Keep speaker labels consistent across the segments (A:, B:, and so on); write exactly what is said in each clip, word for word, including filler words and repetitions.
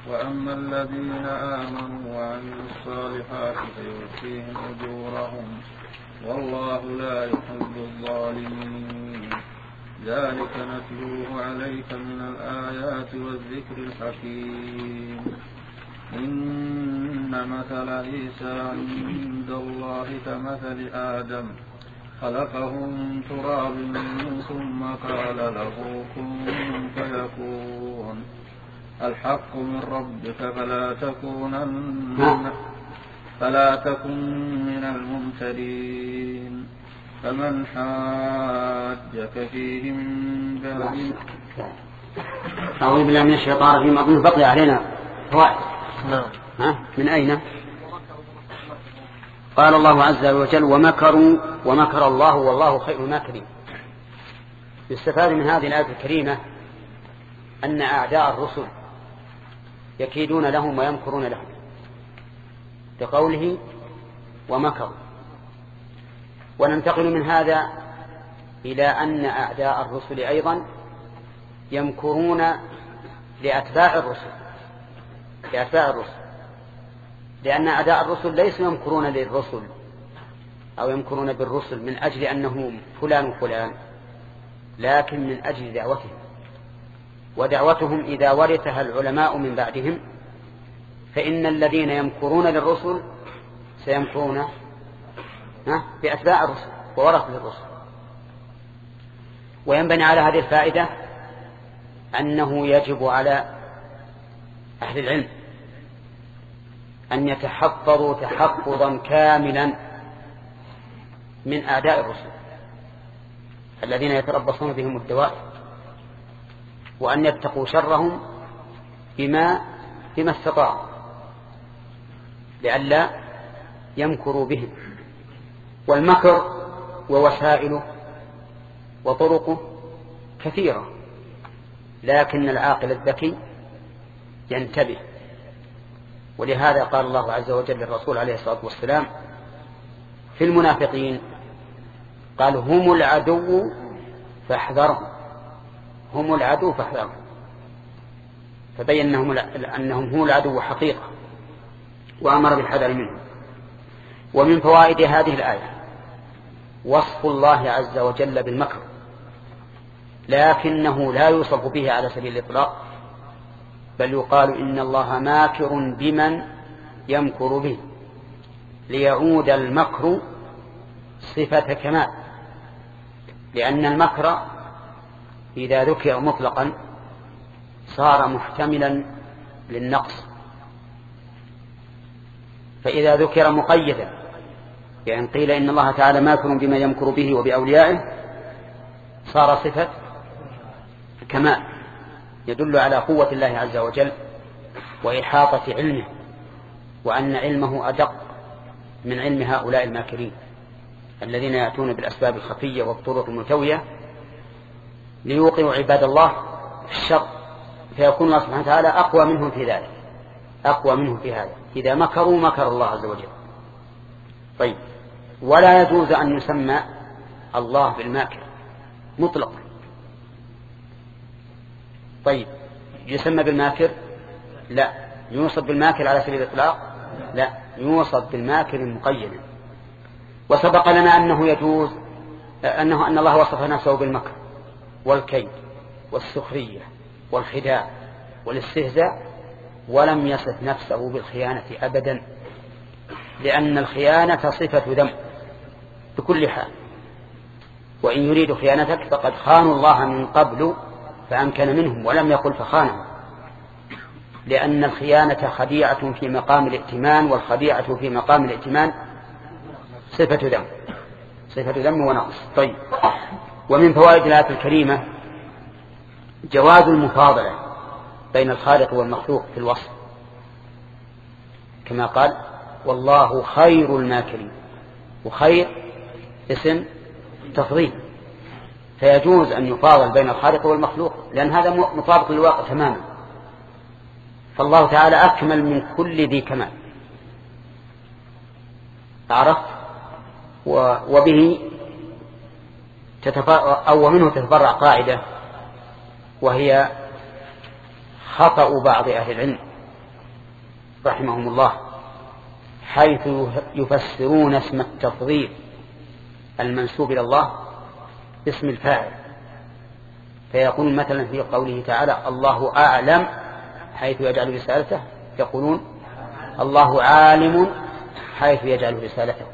A: وأما الذين آمنوا وعملوا الصالحات فيوفيهم أجورهم والله لا يحب الظالمين. ذلك نتلوه عليك من الآيات والذكر الحكيم. إن مثل عيسى عند الله كمثل آدم خلقه من تراب ثم قال له كن فيكون. الحق من ربك فلا تكونن فلا تكن من الممترين. فمن حاجك فيه من بعد
B: أعوذ بالله من الشيطان الرجيم. أظن بقي علينا فوائد. ها من أين؟ قال الله عز وجل ومكروا ومكر الله والله خير الماكرين. يستفاد من هذه الآية الكريمة أن أعداء الرسل يكيدون لهم ويمكرون لهم بقوله ومكروا. وننتقل من هذا إلى أن أعداء الرسل أيضا يمكرون لأتباع الرسل لأتباع الرسل لأن أعداء الرسل ليسوا يمكرون للرسل أو يمكرون بالرسل من أجل أنهم فلان وفلان، لكن من أجل دعوتهم، ودعوتهم إذا ورثها العلماء من بعدهم فإن الذين يمكرون للرسل سيمكرون بأتباع الرسل وورثة الرسل. وينبني على هذه الفائدة أنه يجب على أهل العلم أن يتحفظوا تحفظا كاملا من أعداء الرسل الذين يتربصون بهم الدوائر، وأن يتقوا شرهم بما بما استطاعوا لئلا يمكروا بهم. والمكر ووسائله وطرقه كثيرة، لكن العاقل الذكي ينتبه. ولهذا قال الله عز وجل للرسول عليه الصلاة والسلام في المنافقين قال هم العدو فاحذرهم هم العدو فاحذرهم فبين أنهم, أنهم هم العدو حقيقة وأمر بالحذر منهم. ومن فوائد هذه الآية وصف الله عز وجل بالمكر، لكنه لا يوصف به على سبيل الإطلاق، بل يقال إن الله ماكر بمن يمكر به ليعود المكر صفة كمال، لأن المكر إذا ذكر مطلقا صار محتملا للنقص، فإذا ذكر مقيدا يعني قيل إن الله تعالى ماكر بما يمكر به وبأوليائه صار صفة كمال يدل على قوة الله عز وجل وإحاطة علمه، وأن علمه أدق من علم هؤلاء الماكرين الذين يأتون بالأسباب الخفية والطرق الملتوية ليوقعوا عباد الله في الشر، فيكون الله سبحانه وتعالى أقوى منهم في ذلك أقوى منهم في هذا إذا مكروا مكر الله عز وجل. طيب، ولا يجوز أن يسمى الله بالماكر مطلقا. طيب، يسمى بالماكر؟ لا. يوصف بالماكر على سبيل الإطلاق؟ لا، يوصف بالماكر مقيدا. وسبق لنا أنه يجوز أنه أن الله وصف نفسه بالمكر والكيد والسخرية والخداع والاستهزاء، ولم يصف نفسه بالخيانة أبدا، لأن الخيانة صفة ذم بكل حال، وإن يريدوا خيانتك فقد خانوا الله من قبل فأمكن منهم، ولم يقل فخانهم، لأن الخيانة خديعة في مقام الائتمان، والخديعة في مقام الائتمان صفة ذم صفة ذم ونقص. طيب، ومن فوائد الآية الكريمة جواز المفاضلة بين الخالق والمخلوق في الوصف، كما قال والله خير الماكرين، وخير اسم تفضيل، فيجوز أن يفاضل بين الخالق والمخلوق لأن هذا مطابق للواقع تماما. فالله تعالى أكمل من كل ذي كمال، عرفت؟ وبه أو منه تتفرع قاعدة، وهي خطأ بعض أهل العلم رحمهم الله حيث يفسرون اسم التفضيل المنسوب إلى الله باسم الفاعل، فيقول مثلا في قوله تعالى الله أعلم حيث يجعل رسالته، يقولون الله عالم حيث يجعل رسالته.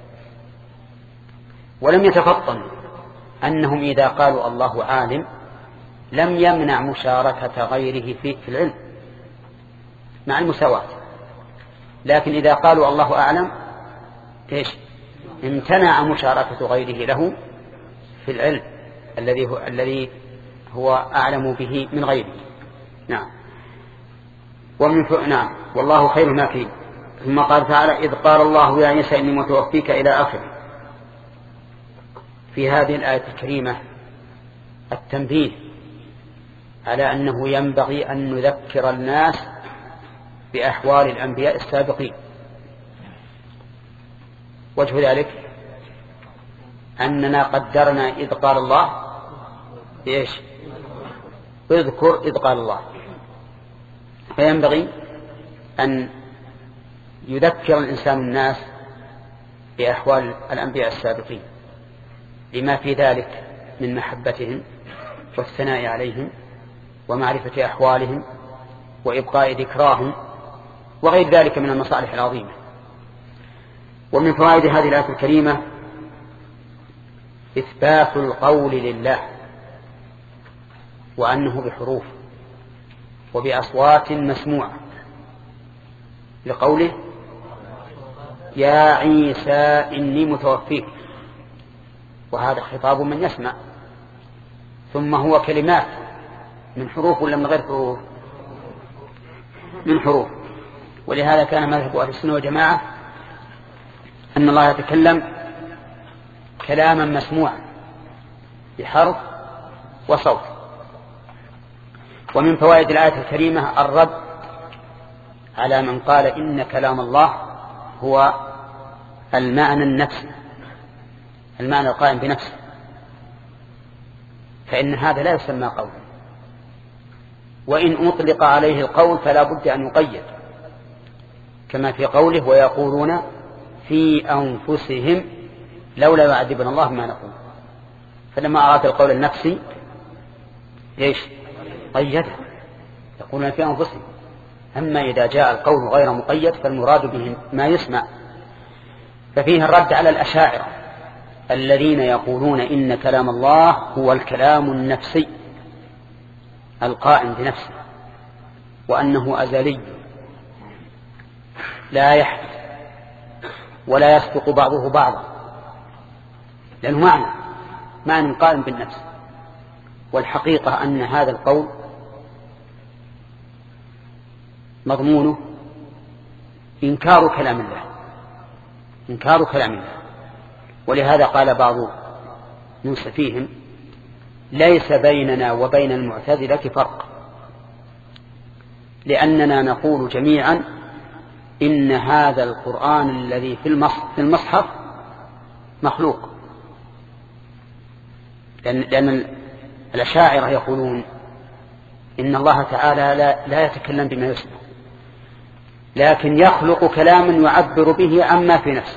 B: ولم يتفطن أنهم إذا قالوا الله عالم لم يمنع مشاركة غيره في العلم مع المساواة، لكن إذا قالوا الله أعلم إيش؟ امتنع مشاركة غيره له في العلم الذي هو, الذي هو أعلم به من غيره. نعم. ومن ف... نعم والله خير ماكرين. ثم قال تعالى إذ قال الله يا عيسى إني متوفيك إلى آخره. في هذه الآية الكريمة التنبيه على أنه ينبغي أن نذكر الناس بأحوال الأنبياء السابقين. وجه ذلك أننا قدرنا إذ قال الله إيش؟ اذكر إذ قال الله، فينبغي أن يذكر الإنسان الناس بأحوال الأنبياء السابقين لما في ذلك من محبتهم والثناء عليهم ومعرفة أحوالهم وإبقاء ذكراهم وغير ذلك من المصالح العظيمة. ومن فوائد هذه الآية الكريمة إثبات القول لله وأنه بحروف وبأصوات مسموعة، لقوله يا عيسى إني متوفيك، وهذا خطاب من يسمع، ثم هو كلمات من حروف ولا من غير حروف؟ من حروف. ولهذا كان مذهب أهل السنة والجماعة أن الله يتكلم كلاما مسموعا بحرف وصوت. ومن فوائد الآية الكريمة الرد على من قال إن كلام الله هو المعنى النفسي، المعنى القائم بنفسه، فإن هذا لا يسمى قولا، وإن أطلق عليه القول فلا بد أن يقيد، كما في قوله ويقولون في أنفسهم لولا يعذبنا الله ما نقول. فلما أراد القول النفسي إيش؟ قيده، يقولون في أنفسهم. أما إذا جاء القول غير مقيد فالمراد به ما يسمع. ففيه الرد على الأشاعرة الذين يقولون إن كلام الله هو الكلام النفسي القائم بنفسه، وأنه أزلي لا يحدث ولا يسبق بعضه بعضا، لأنه معنى معنى قائم بالنفس. والحقيقة أن هذا القول مضمونه إنكار كلام الله، إنكار كلام الله. ولهذا قال بعض منصفيهم ليس بيننا وبين المعتزلة فرق، لأننا نقول جميعا إن هذا القرآن الذي في المصحف مخلوق، لأن, لأن الأشاعرة يقولون إن الله تعالى لا, لا يتكلم بما يسمع، لكن يخلق كلاما يعبر به عما في نفسه.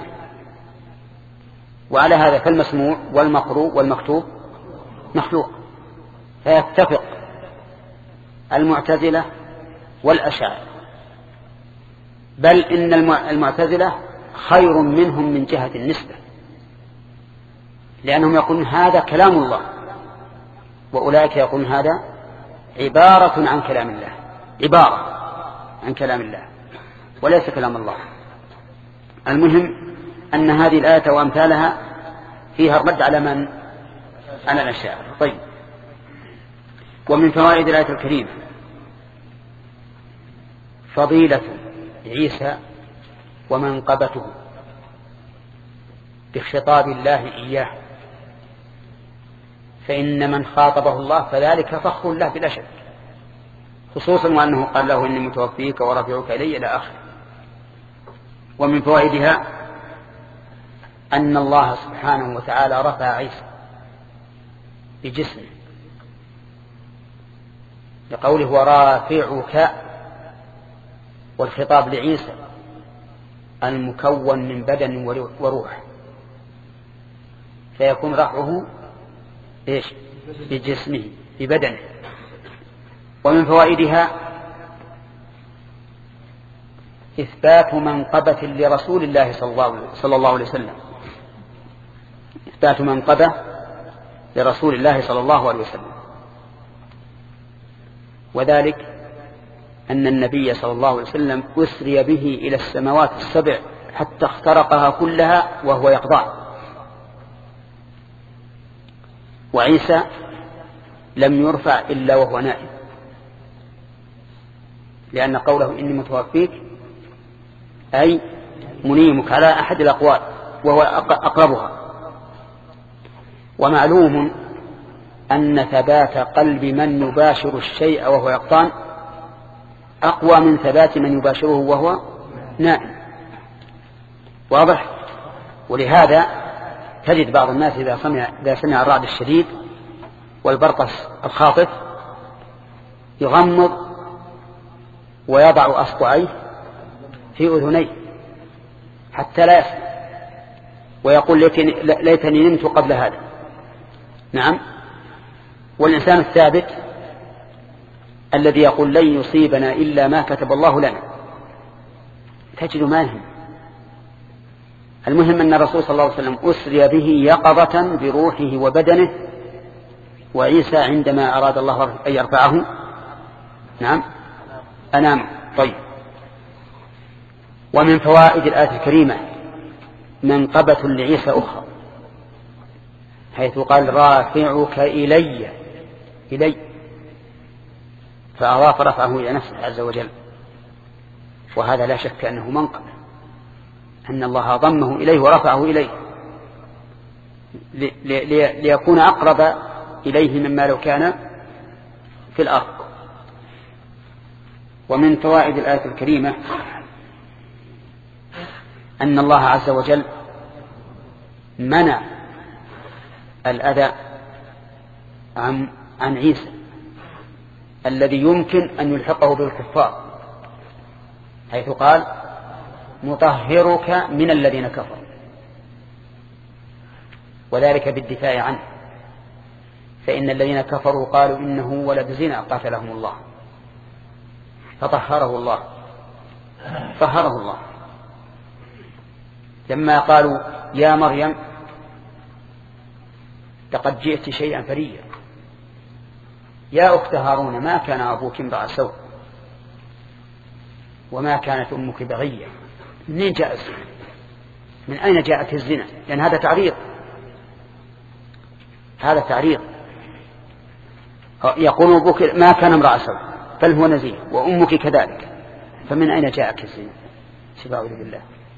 B: وعلى هذا فالمسموع والمقروء والمكتوب مخلوق، فيتفق المعتزلة والأشاعرة، بل إن المعتزلة خير منهم من جهة النسبة، لأنهم يقولون هذا كلام الله، وأولئك يقولون هذا عبارة عن كلام الله، عبارة عن كلام الله وليس كلام الله. المهم أن هذه الآية وأمثالها فيها الرد على من؟ على الأشاعرة. طيب. ومن فوائد الآية الكريمة فضيلة عيسى ومنقبته بخطاب الله إياه، فإن من خاطبه الله فذلك فخر له بلا شك، خصوصا وأنه قال له إني متوفيك ورافعك إلي إلى آخره. ومن فوائدها أن الله سبحانه وتعالى رفع عيسى بجسمه لقوله ورافعك والخطاب لعيسى المكون من بدن وروح، فيكون رفعه إيش؟ بجسمه ببدنه. ومن فوائدها إثبات منقبة لرسول الله صلى الله عليه وسلم، إثبات منقبة لرسول الله صلى الله عليه وسلم، وذلك أن النبي صلى الله عليه وسلم أسري به إلى السماوات السبع حتى اخترقها كلها وهو يقظان، وعيسى لم يرفع إلا وهو نائم، لأن قوله إني متوفيك أي منيمك على أحد الأقوال وهو أقربها. ومعلوم أن ثبات قلب من يباشر الشيء وهو يقظان أقوى من ثبات من يباشره وهو نائم، واضح؟ ولهذا تجد بعض الناس إذا سمع, إذا سمع الرعد الشديد والبرق الخاطف يغمض ويضع أصبعيه في أذنيه حتى لا يسمع، ويقول ليتني نمت قبل هذا. نعم. والإنسان الثابت الذي يقول لن يصيبنا إلا ما كتب الله لنا تجد ما يهم. المهم أن الرسول صلى الله عليه وسلم أسري به يقظة بروحه وبدنه، وعيسى عندما أراد الله أن يرفعه نعم أنام. طيب. ومن فوائد الآية الكريمة منقبة لعيسى أخرى، حيث قال رافعك إلي إلي فأضاف رفعه إلى نفسه عز وجل، وهذا لا شك أنه منقبة، أن الله ضمه إليه ورفعه إليه ليكون أقرب إليه مما لو كان في الأرض. ومن فوائد الآية الكريمة أن الله عز وجل منع الأذى عن, عن عيسى الذي يمكن أن يلحقه بالكفار، حيث قال مطهرك من الذين كفروا، وذلك بالدفاع عنه، فإن الذين كفروا قالوا إنه ولد زنا قاتلهم الله، فطهره الله طهره الله لما قالوا يا مريم لقد جئت شيئا فريا يا أخت هارون ما كان أبوك امرأ سوء وما كانت أمك بغية. منين جاء الزنا؟ من أين جاءت الزنا؟ لأن هذا تعريض، هذا تعريض. يقول أبوك ما كان امرأ سوء بل هو نزيه وأمك كذلك، فمن أين جاءك الزنا؟ سبحانه بالله.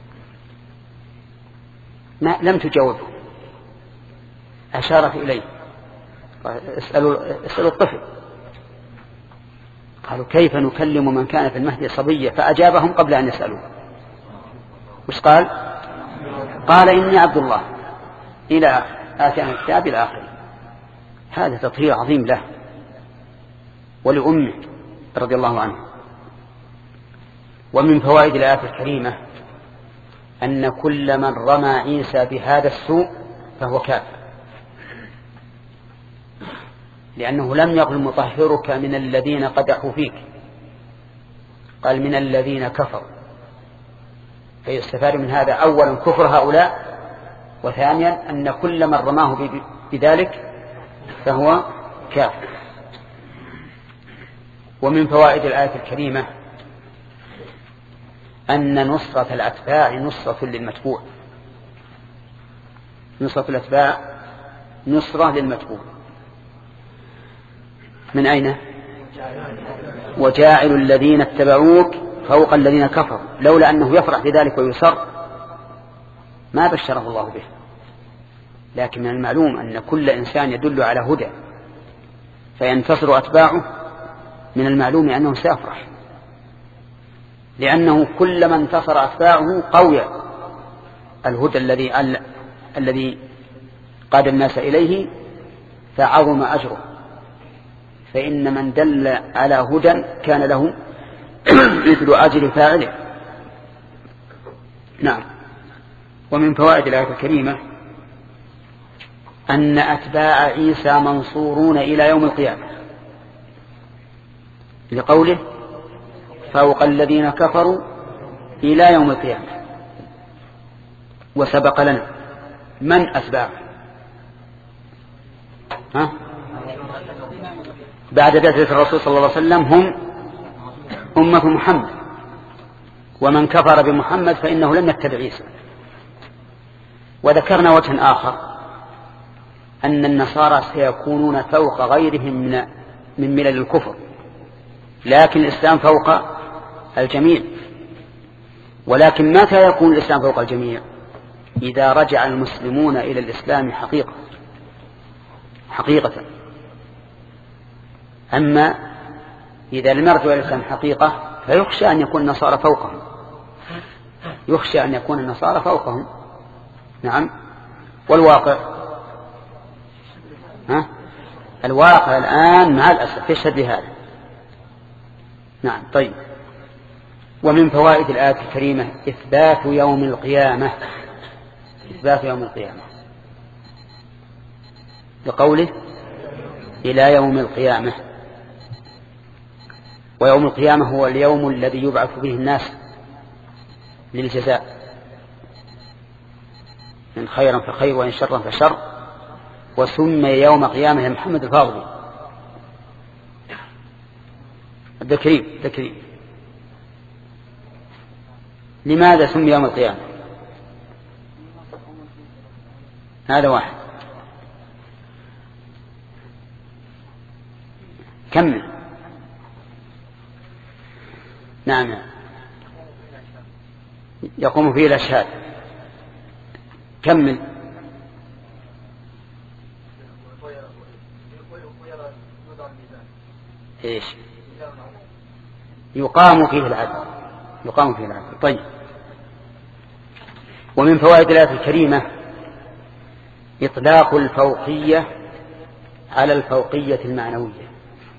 B: ما لم تجاوبه، أشارت إليه اسألوا, اسألوا الطفل. قالوا كيف نكلم من كان في المهد صبيا؟ فأجابهم قبل أن يسألوه. وش قال؟ قال إني عبد الله إلى آتينا الكتاب إلى آخره. هذا تطهير عظيم له ولأمه رضي الله عنه. ومن فوائد الآية الكريمة أن كل من رمى عيسى بهذا السوء فهو كافر، لأنه لم يقل مطهرك من الذين قدحوا فيك، قال من الذين كفروا، فيستفاد من هذا أولا كفر هؤلاء، وثانيا أن كل من رماه بذلك فهو كافر. ومن فوائد الآية الكريمة أن نصرة الأتباع نصرة للمتبوع، نصرة الأتباع نصرة للمتبوع. من أين؟ وجاعل الذين اتبعوك فوق الذين كفروا، لولا أنه يفرح بذلك ويسر ما بشره الله به. لكن من المعلوم أن كل إنسان يدل على هدى فينتصر أتباعه، من المعلوم أنه سيفرح، لأنه كلما انتصر أتباعه قوي الهدى الذي الذي قاد الناس إليه فعظم أجره. فإن من دل على هدى كان له مثل أجل فاعله. نعم. ومن فوائد الآية الكريمة أن أتباع عيسى منصورون إلى يوم القيامة، لقوله فوق الذين كفروا إلى يوم القيامة. وسبق لنا من أتباع ها؟ بعد بعثة الرسول صلى الله عليه وسلم هم أمة محمد، ومن كفر بمحمد فإنه لم يتبع عيسى. وذكرنا وجه آخر أن النصارى سيكونون فوق غيرهم من من ملل الكفر، لكن الإسلام فوق الجميع. ولكن متى يكون الإسلام فوق الجميع؟ إذا رجع المسلمون إلى الإسلام حقيقة حقيقة. أما إذا لم يرجعوا إلى الإسلام حقيقة فيخشى أن يكون النصارى فوقهم، يخشى أن يكون النصارى فوقهم. نعم. والواقع ها؟ الواقع الآن مع الأسف يشهد بهذا. نعم. طيب. ومن فوائد الآية الكريمة إثبات يوم القيامة، إثبات يوم القيامة لقوله إلى يوم القيامة. ويوم القيامة هو اليوم الذي يبعث به الناس للجزاء، إن خيرا فخير وإن شرا فشر. وسمي يوم قيامة يا محمد الفاضل الذكريم الذكريم. لماذا سمي يوم القيامة؟ هذا واحد. كمل. نعم. يقوم فيه الأشهاد. كمل. إيش؟ يقام فيه العدل، يقام فيه العدل. طيب. ومن فوائد الآية الكريمة إطلاق الفوقية على الفوقية المعنوية.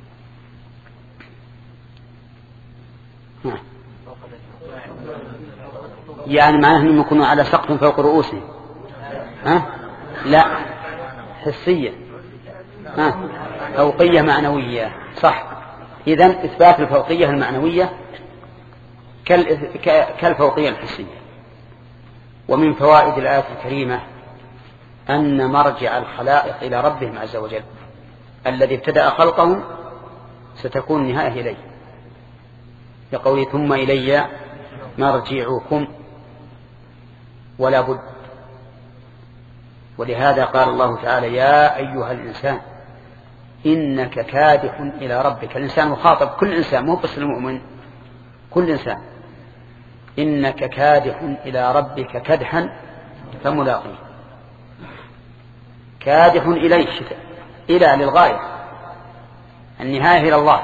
B: يعني معناه أنهم يكونوا على سقف فوق رؤوسهم. ها؟ لا، حسية. ها؟ فوقية معنوية. صح. إذن إثبات الفوقية المعنوية كالفوقية الحسية. ومن فوائد الآية الكريمة أن مرجع الخلائق إلى ربهم عز وجل الذي ابتدأ خلقهم ستكون النهاية إليه، يقول ثم إلي مرجعكم ولا بد. ولهذا قال الله تعالى يا أيها الإنسان إنك كادح إلى ربك. الإنسان مخاطب، كل إنسان، مو بس المؤمن، كل إنسان. إنك كادح إلى ربك كدحا فملاقيه. كادح إليه إلى للغاية، النهاية إلى الله.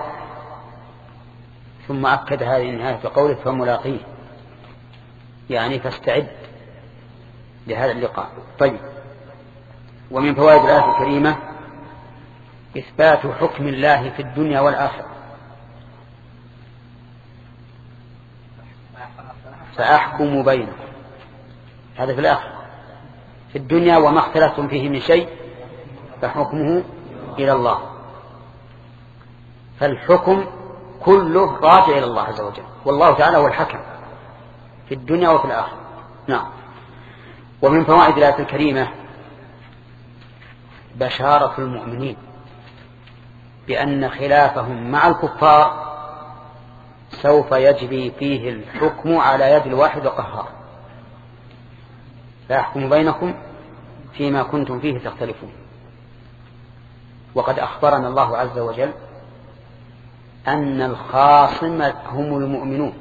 B: ثم أكد هذه النهاية بقوله فملاقيه، يعني فاستعد لهذا اللقاء. طيب. ومن فوائد الآية الكريمة إثبات حكم الله في الدنيا والآخرة. فأحكم بينكم، هذا في الآخرة. في الدنيا وما اختلفتم فيه من شيء فحكمه إلى الله. فالحكم كله راجع إلى الله عز وجل، والله تعالى هو الحكم في الدنيا وفي الآخرة. نعم. ومن فوائد الآية الكريمة بشارة المؤمنين بأن خلافهم مع الكفار سوف يجري فيه الحكم على يد الواحد القهار. فيحكم بينكم فيما كنتم فيه تختلفون. وقد أخبرنا الله عز وجل أن الخاصم هم المؤمنون،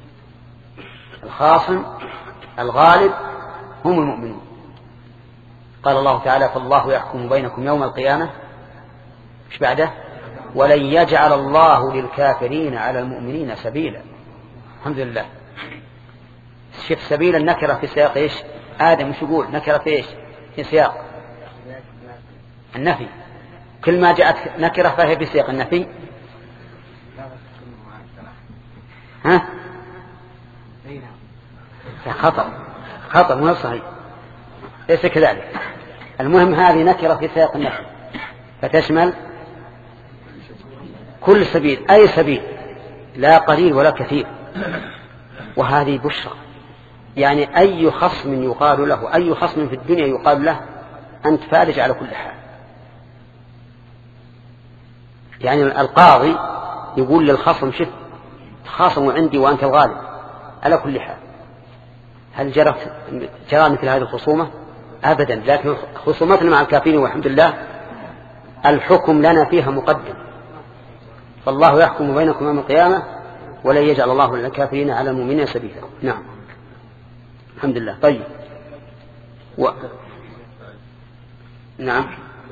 B: الخاصم الغالب هم المؤمنون. قال الله تعالى فالله يحكم بينكم يوم القيامة، مش بعده؟ ولن يجعل الله للكافرين على المؤمنين سبيلا. الحمد لله. شوف سبيل النكرة في سياق إيش؟ آدم مش يقول نكرة في إيش؟ في سياق النفي. كل ما جاءت نكرة فهي في سياق النفي. ها؟ خطأ خطأ مو صحيح، ليس كذلك. المهم هذه نكرة في سياق النفي فتشمل كل سبيل، أي سبيل، لا قليل ولا كثير. وهذه بشرى، يعني أي خصم يقال له، أي خصم في الدنيا يقال له أنت فارج على كل حال. يعني القاضي يقول للخصم شف خاصموا عندي وأنت الغالب على كل حال. هل جرت جرى مثل هذه الخصومة؟ أبدا. لكن خصومتنا مع الكافرين والحمد لله الحكم لنا فيها مقدم، فالله يحكم بينكم يوم القيامة ولن يجعل الله للكافرين على المؤمنين سبيلا. نعم الحمد لله. طيب و... نعم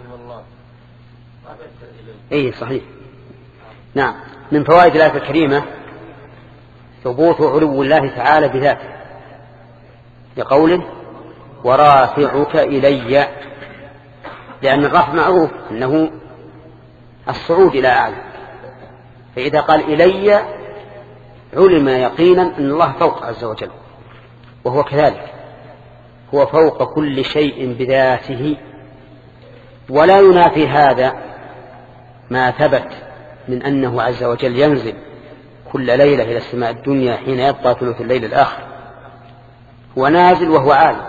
B: اي صحيح. نعم من فوائد الآية الكريمة ثبوت علو الله تعالى بذاته لقوله ورافعك إلي، لأن الرفع معروف أنه الصعود إلى أعلى، فإذا قال إلي علم يقينا أن الله فوق عز وجل، وهو كذلك، هو فوق كل شيء بذاته. ولا ينافي هذا ما ثبت من أنه عز وجل ينزل كل ليلة إلى السماء الدنيا حين يبقى ثلث الليل الآخر، هو نازل وهو عالم.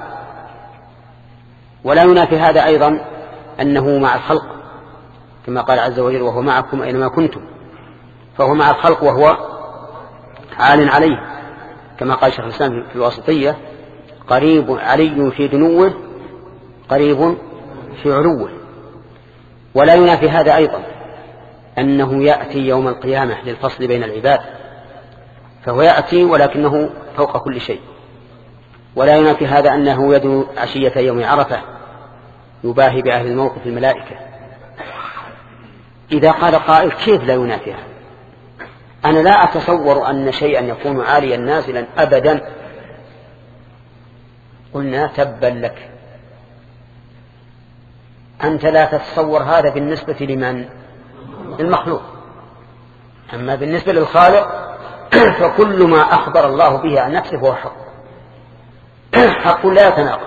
B: ولا ينافي هذا أيضا أنه مع الخلق كما قال عز وجل وهو معكم أينما كنتم، فهو مع الخلق وهو عال عليه، كما قال شيخ الإسلام في الواسطية قريب علي في دنوه قريب في علوه. ولا ينافي هذا أيضا أنه يأتي يوم القيامة للفصل بين العباد، فهو يأتي ولكنه فوق كل شيء. ولا ينافي هذا أنه يدعو عشية يوم عرفة يباهي بأهل الموقف الملائكة. إذا قال قائل كيف لا ينافيها؟ أنا لا أتصور أن شيئا يكون عاليا نازلا أبدا. قلنا تبا لك، أنت لا تتصور هذا بالنسبة لمن؟ المخلوق. أما بالنسبة للخالق فكل ما أخبر الله به عن نفسه هو حق، حق لا يتناقض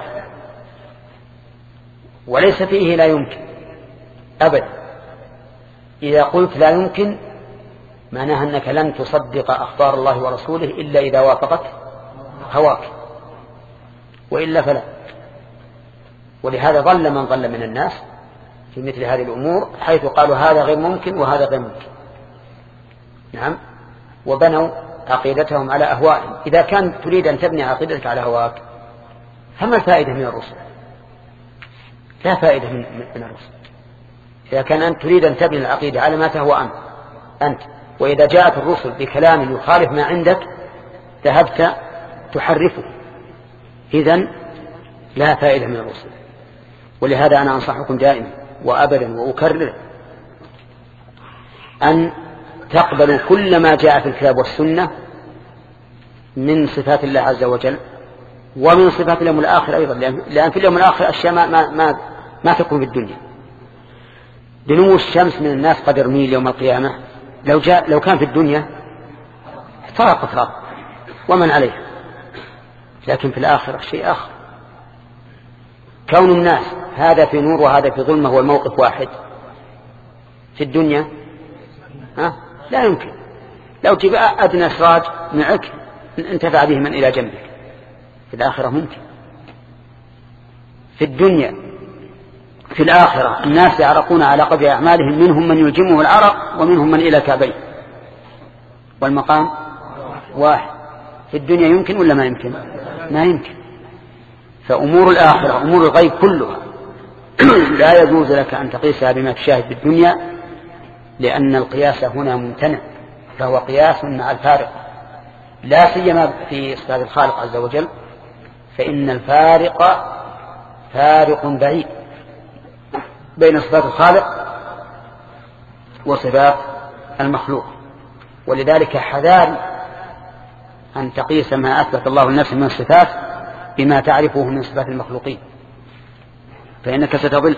B: وليس فيه لا يمكن أبدا. إذا قلت لا يمكن معناها أنك لن تصدق أخبار الله ورسوله إلا إذا وافقت هواك، وإلا فلا. ولهذا ضل من ضل من الناس في مثل هذه الأمور، حيث قالوا هذا غير ممكن وهذا غير ممكن. نعم، وبنوا عقيدتهم على أهوائهم. إذا كان تريد أن تبني عقيدتك على هواك فما الفائدة من الرسل؟ لا فائدة من, من الرسل. إذا كان أنت تريد أن تبني العقيدة على ما تهوى أنت, أنت وإذا جاءت الرسل بكلام يخالف ما عندك ذهبت تحرفه، إذن لا فائدة من الرسل. ولهذا أنا أنصحكم دائما وأبدا وأكرر أن تقبلوا كل ما جاء في الكتاب والسنة من صفات الله عز وجل ومن صفات اليوم الآخر أيضا، لأن في اليوم الآخر أشياء ما, ما, ما, ما تكون في الدنيا. دنو الشمس من الناس قدر ميل يوم القيامة، لو, جاء لو كان في الدنيا احترق احترق ومن عليه، لكن في الآخرة شيء آخر. كون الناس هذا في نور وهذا في ظلمة هو الموقف واحد في الدنيا ها؟ لا يمكن. لو تبقى أدنى سراج معك انتفع به من إلى جنبك، في الآخرة ممكن. في الدنيا في الآخرة الناس يعرقون على قدر أعمالهم، منهم من يلجمه العرق ومنهم من إلى كعبين، والمقام واحد. في الدنيا يمكن ولا ما يمكن؟ ما يمكن. فأمور الآخرة أمور الغيب كلها لا يجوز لك أن تقيسها بما تشاهد بالدنيا، لأن القياس هنا ممتنع، فهو قياس مع الفارق، لا سيما في صفات الخالق عز وجل، فإن الفارق فارق بعيد بين صفات الخالق وصفات المخلوق. ولذلك حذار أن تقيس ما أثبت الله لنفسه من الصفات بما تعرفه من صفات المخلوقين، فإنك ستضل.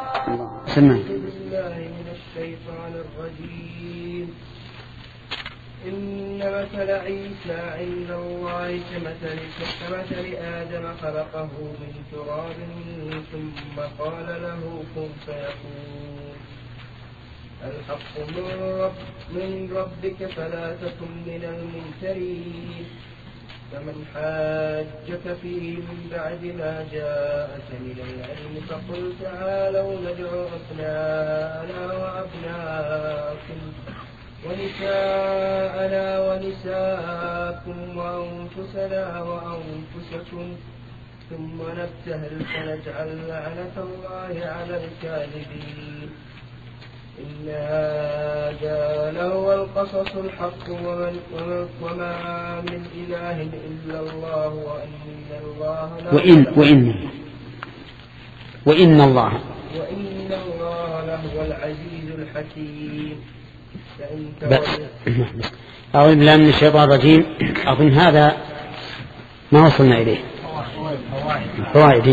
B: سمعني.
C: إن مثل عيسى عند الله كمثل كمثل آدم خلقه من تراب ثم قال له كن فيكون. الحق من, رب من ربك فلا تكن من الممترين. فمن حاجك فيه من بعد ما جاءك من العلم فقل تعالوا ندعو أبناءنا وأبناءكم ونساءنا ونساءكم وأنفسنا وأنفسكم ثم نبتهل فنجعل لعنة الله على الكاذبين. إن هذا لهو القصص الحق وما من إله إلا الله وإن الله
B: وإن وإن وإن الله
C: وإن الله لهو العزيز الحكيم.
B: أعوذ بالله من الشيطان الرجيم. أظن هذا ما وصلنا إليه. فوائد.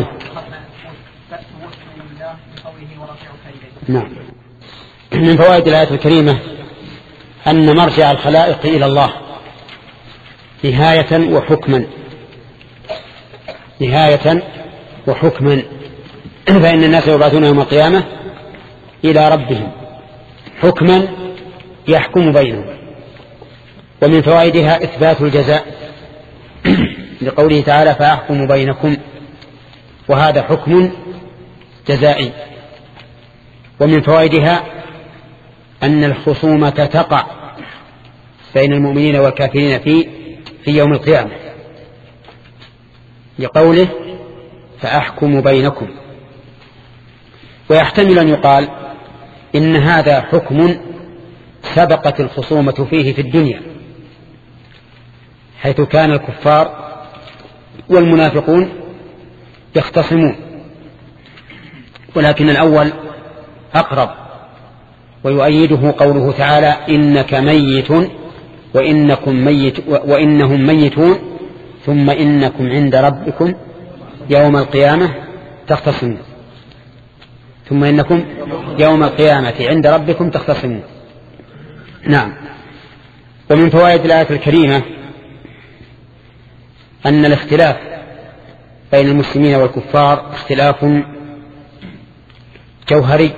B: نعم. من فوائد الآية الكريمة أن مرجع الخلائق إلى الله نهاية وحكما نهاية وحكما فإن الناس يبعثون يوم القيامة إلى ربهم حكما يحكم بينهم. ومن فوائدها إثبات الجزاء لقوله تعالى فأحكم بينكم، وهذا حكم جزائي. ومن فوائدها أن الخصومة تقع بين المؤمنين والكافرين في في يوم القيامة لقوله فأحكم بينكم. ويحتمل أن يقال إن هذا حكم سبقت الخصومة فيه في الدنيا، حيث كان الكفار والمنافقون يختصمون، ولكن الأول أقرب. ويؤيده قوله تعالى إنك ميت وإنكم ميت وإنهم ميتون ثم إنكم عند ربكم يوم القيامة تختصمون ثم إنكم يوم القيامة عند ربكم تختصمون. نعم. ومن فوائد الآية الكريمة أن الاختلاف بين المسلمين والكفار اختلاف جوهري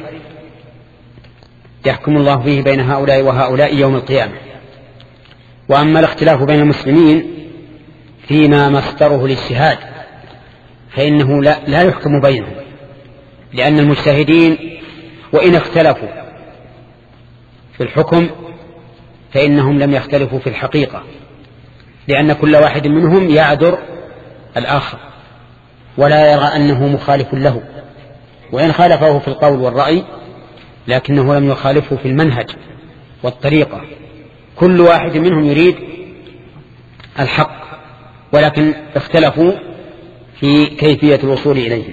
B: يحكم الله فيه بين هؤلاء وهؤلاء يوم القيامة. وأما الاختلاف بين المسلمين فيما مصدره الاجتهاد فإنه لا, لا يحكم بينهم، لأن المجتهدين وإن اختلفوا في الحكم فإنهم لم يختلفوا في الحقيقة، لأن كل واحد منهم يعذر الآخر ولا يرى أنه مخالف له، وإن خالفه في القول والرأي لكنه لم يخالفه في المنهج والطريقة. كل واحد منهم يريد الحق، ولكن اختلفوا في كيفية الوصول إليه.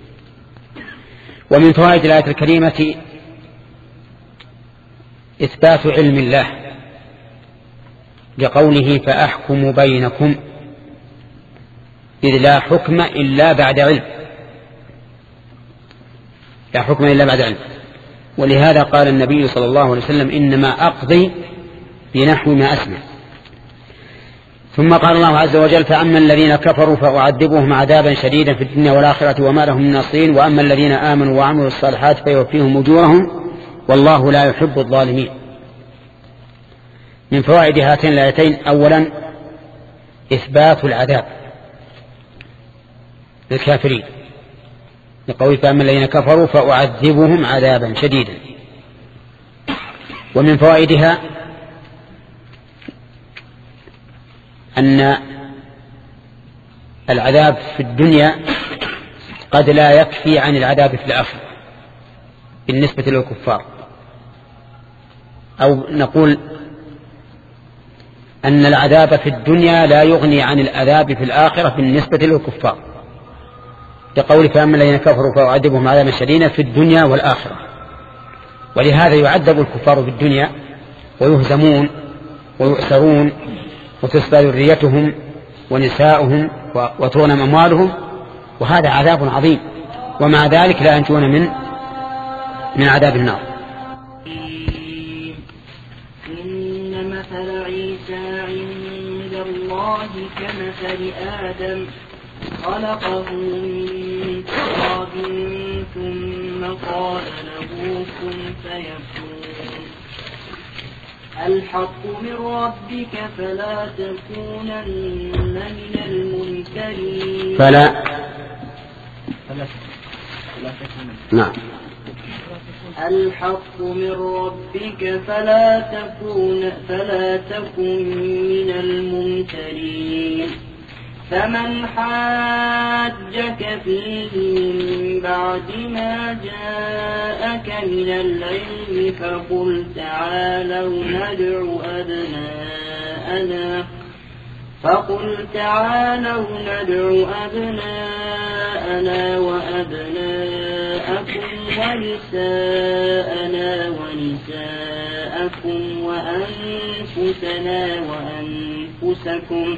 B: ومن فوائد الآية الكريمة إثبات علم الله لقوله فأحكم بينكم، إذ لا حكم إلا بعد علم، لا حكم إلا بعد علم. ولهذا قال النبي صلى الله عليه وسلم إنما أقضي بنحو ما أسمع. ثم قال الله عز وجل فأما الذين كفروا فأعذبهم عذابا شديدا في الدنيا والآخرة وما لهم من ناصرين وأما الذين آمنوا وعملوا الصالحات فيوفيهم أجورهم والله لا يحب الظالمين. من فوائد هاتين الآيتين أولا إثبات العذاب للكافرين لقوله فأما الذين كفروا فأعذبهم عذابا شديدا. ومن فوائدها أن العذاب في الدنيا قد لا يكفي عن العذاب في الآخرة بالنسبة للكفار، أو نقول أن العذاب في الدنيا لا يغني عن العذاب في الآخرة بالنسبة للكفار، لقول فأما الذين كفروا فأعذبهم عذابا شديدا في الدنيا والآخرة. ولهذا يعذب الكفار في الدنيا ويهزمون ويؤسرون وتسبى ذريتهم ونساؤهم وتغنم أموالهم، وهذا عذاب عظيم، ومع ذلك لا ينجون من من عذاب النار.
C: إن إن مثل عيسى عند الله كمثل آدم خلقه من تراب ثم قال له كن فيكون. الحق من ربك فلا تكونن من الممترين.
B: فلا نعم.
C: الحق من ربك فلا تكون فلا تكن من الممترين. فمن حاجك فيه من بعد ما جاءك من العلم فقل تعالوا ندع أبناءنا فقل تعالوا ندع أبناءنا وأبناءكم ونساءنا ونساءكم وأنفسنا وأنفسكم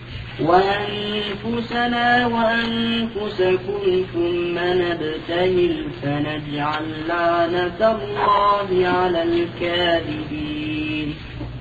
C: وأنفسنا وأنفسكم ثم نبتهل فنجعل لعنة الله على الكاذبين.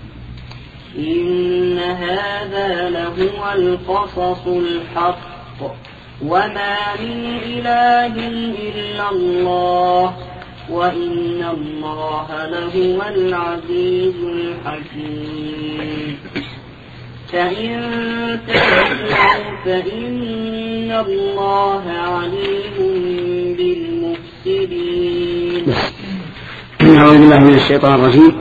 C: إن هذا لهو القصص الحق وما من إله إلا الله وإن الله لهو العزيز الحكيم. فإن تولوا فإن الله عليم بالمفسدين.
B: أعوذ بالله من الشيطان الرجيم.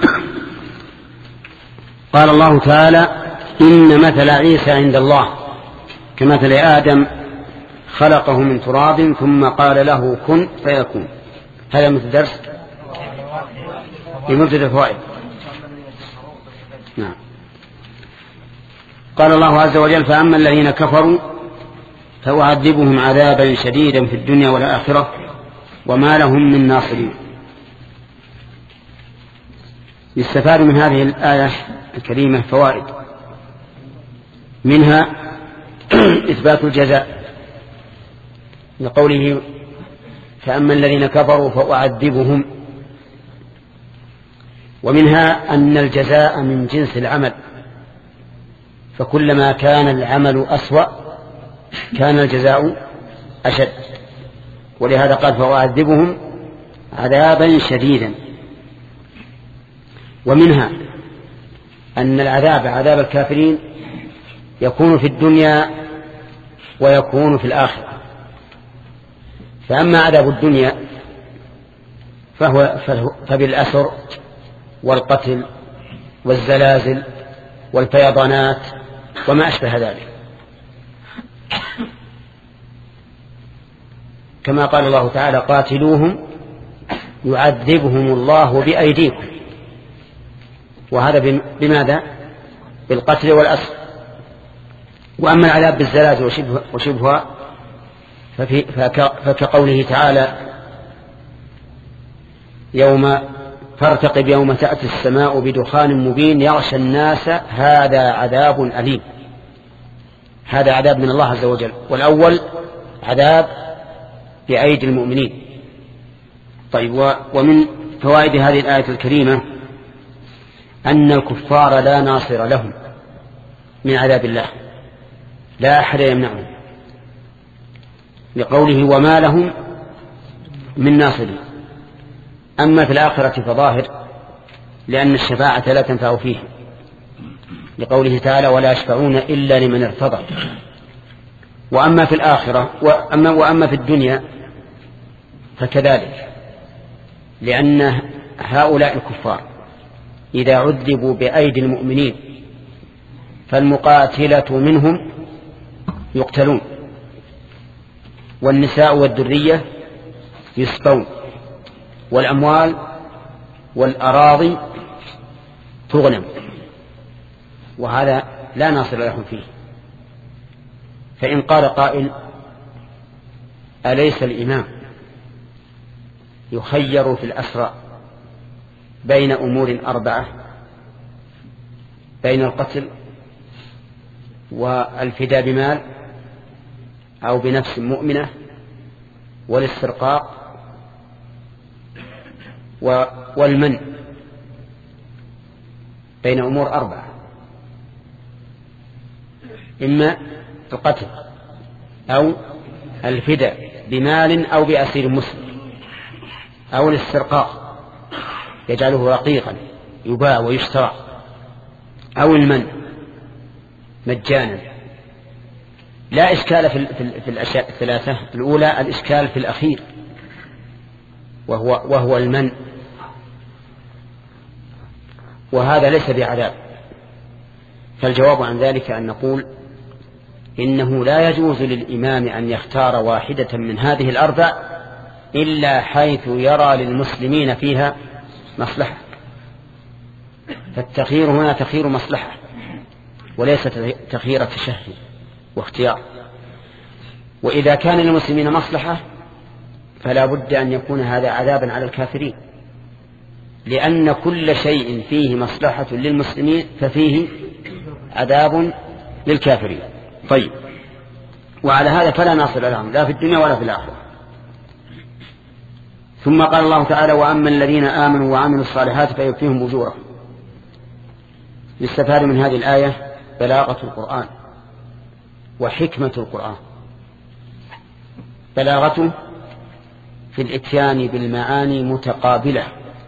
B: قال الله تعالى إن مثل عيسى عند الله كمثل آدم خلقه من تراب ثم قال له كن فيكون. هذا مثل درس لمبتدأ الفوائد. نعم. قال الله عز وجل فأما الذين كفروا فأعذبهم عذابا شديدا في الدنيا والآخرة وما لهم من ناصرين. يستفاد من هذه الآية الكريمة فوائد، منها إثبات الجزاء لقوله فأما الذين كفروا فأعذبهم، ومنها أن الجزاء من جنس العمل، فكلما كان العمل أسوأ كان الجزاء أشد، ولهذا قال فأعذبهم عذابا شديدا. ومنها أن العذاب عذاب الكافرين يكون في الدنيا ويكون في الآخرة. فأما عذاب الدنيا فهو فبالأسر والقتل والزلازل والفيضانات وما أشبه ذلك، كما قال الله تعالى قاتلوهم يعذبهم الله بأيديكم، وهذا بماذا؟ بالقتل والأسر. وأما العذاب بالزلازل وشبهها فكقوله تعالى يوم فارتقب يوم تأتي السماء بدخان مبين يغشى الناس هذا عذاب أليم. هذا عذاب من الله عز وجل، والأول عذاب بأيدي المؤمنين. طيب، ومن فوائد هذه الآية الكريمة أن الكفار لا ناصر لهم من عذاب الله، لا أحد يمنعهم، لقوله وما لهم من ناصرين. أما في الآخرة فظاهر، لأن الشفاعة لا تنفع فيه، لقوله تعالى ولا يشفعون إلا لمن ارتضى. وأما في الآخرة وأما, وأما في الدنيا فكذلك، لأن هؤلاء الكفار إذا عذبوا بأيدي المؤمنين فالمقاتلة منهم يقتلون، والنساء والذرية يسقون، والأموال والأراضي تغنم، وهذا لا ناصر لهم فيه. فإن قال قائل أليس الإمام يخير في الأسرى بين أمور أربعة، بين القتل والفداء بمال أو بنفس مؤمنة والاسترقاق والمن، بين أمور أربعة: إما القتل أو الفداء بمال أو بأسير مسلم، أو الاسترقاق يجعله رقيقا يباع ويشترى، أو المنع مجانا. لا إشكال في الأشياء الثلاثة الأولى، الإشكال في الأخير وهو, وهو المنع، وهذا ليس بعذاب. فالجواب عن ذلك أن نقول إنه لا يجوز للإمام أن يختار واحدة من هذه الأربع إلا حيث يرى للمسلمين فيها مصلحة، فالتخيير هنا تخيير مصلحة وليس تخيير تشهي واختيار. وإذا كان للمسلمين مصلحة فلا بد أن يكون هذا عذابا على الكافرين، لأن كل شيء فيه مصلحة للمسلمين ففيه عذاب للكافرين. طيب، وعلى هذا فلا ناصر لهم لا في الدنيا ولا في الآخرة. ثم قال الله تعالى: وأما الذين آمنوا وعملوا الصالحات فيوفيهم أجورهم. يستفاد من هذه الآية بلاغة القرآن وحكمة القرآن. بلاغته في الاتيان بالمعاني متقابلة،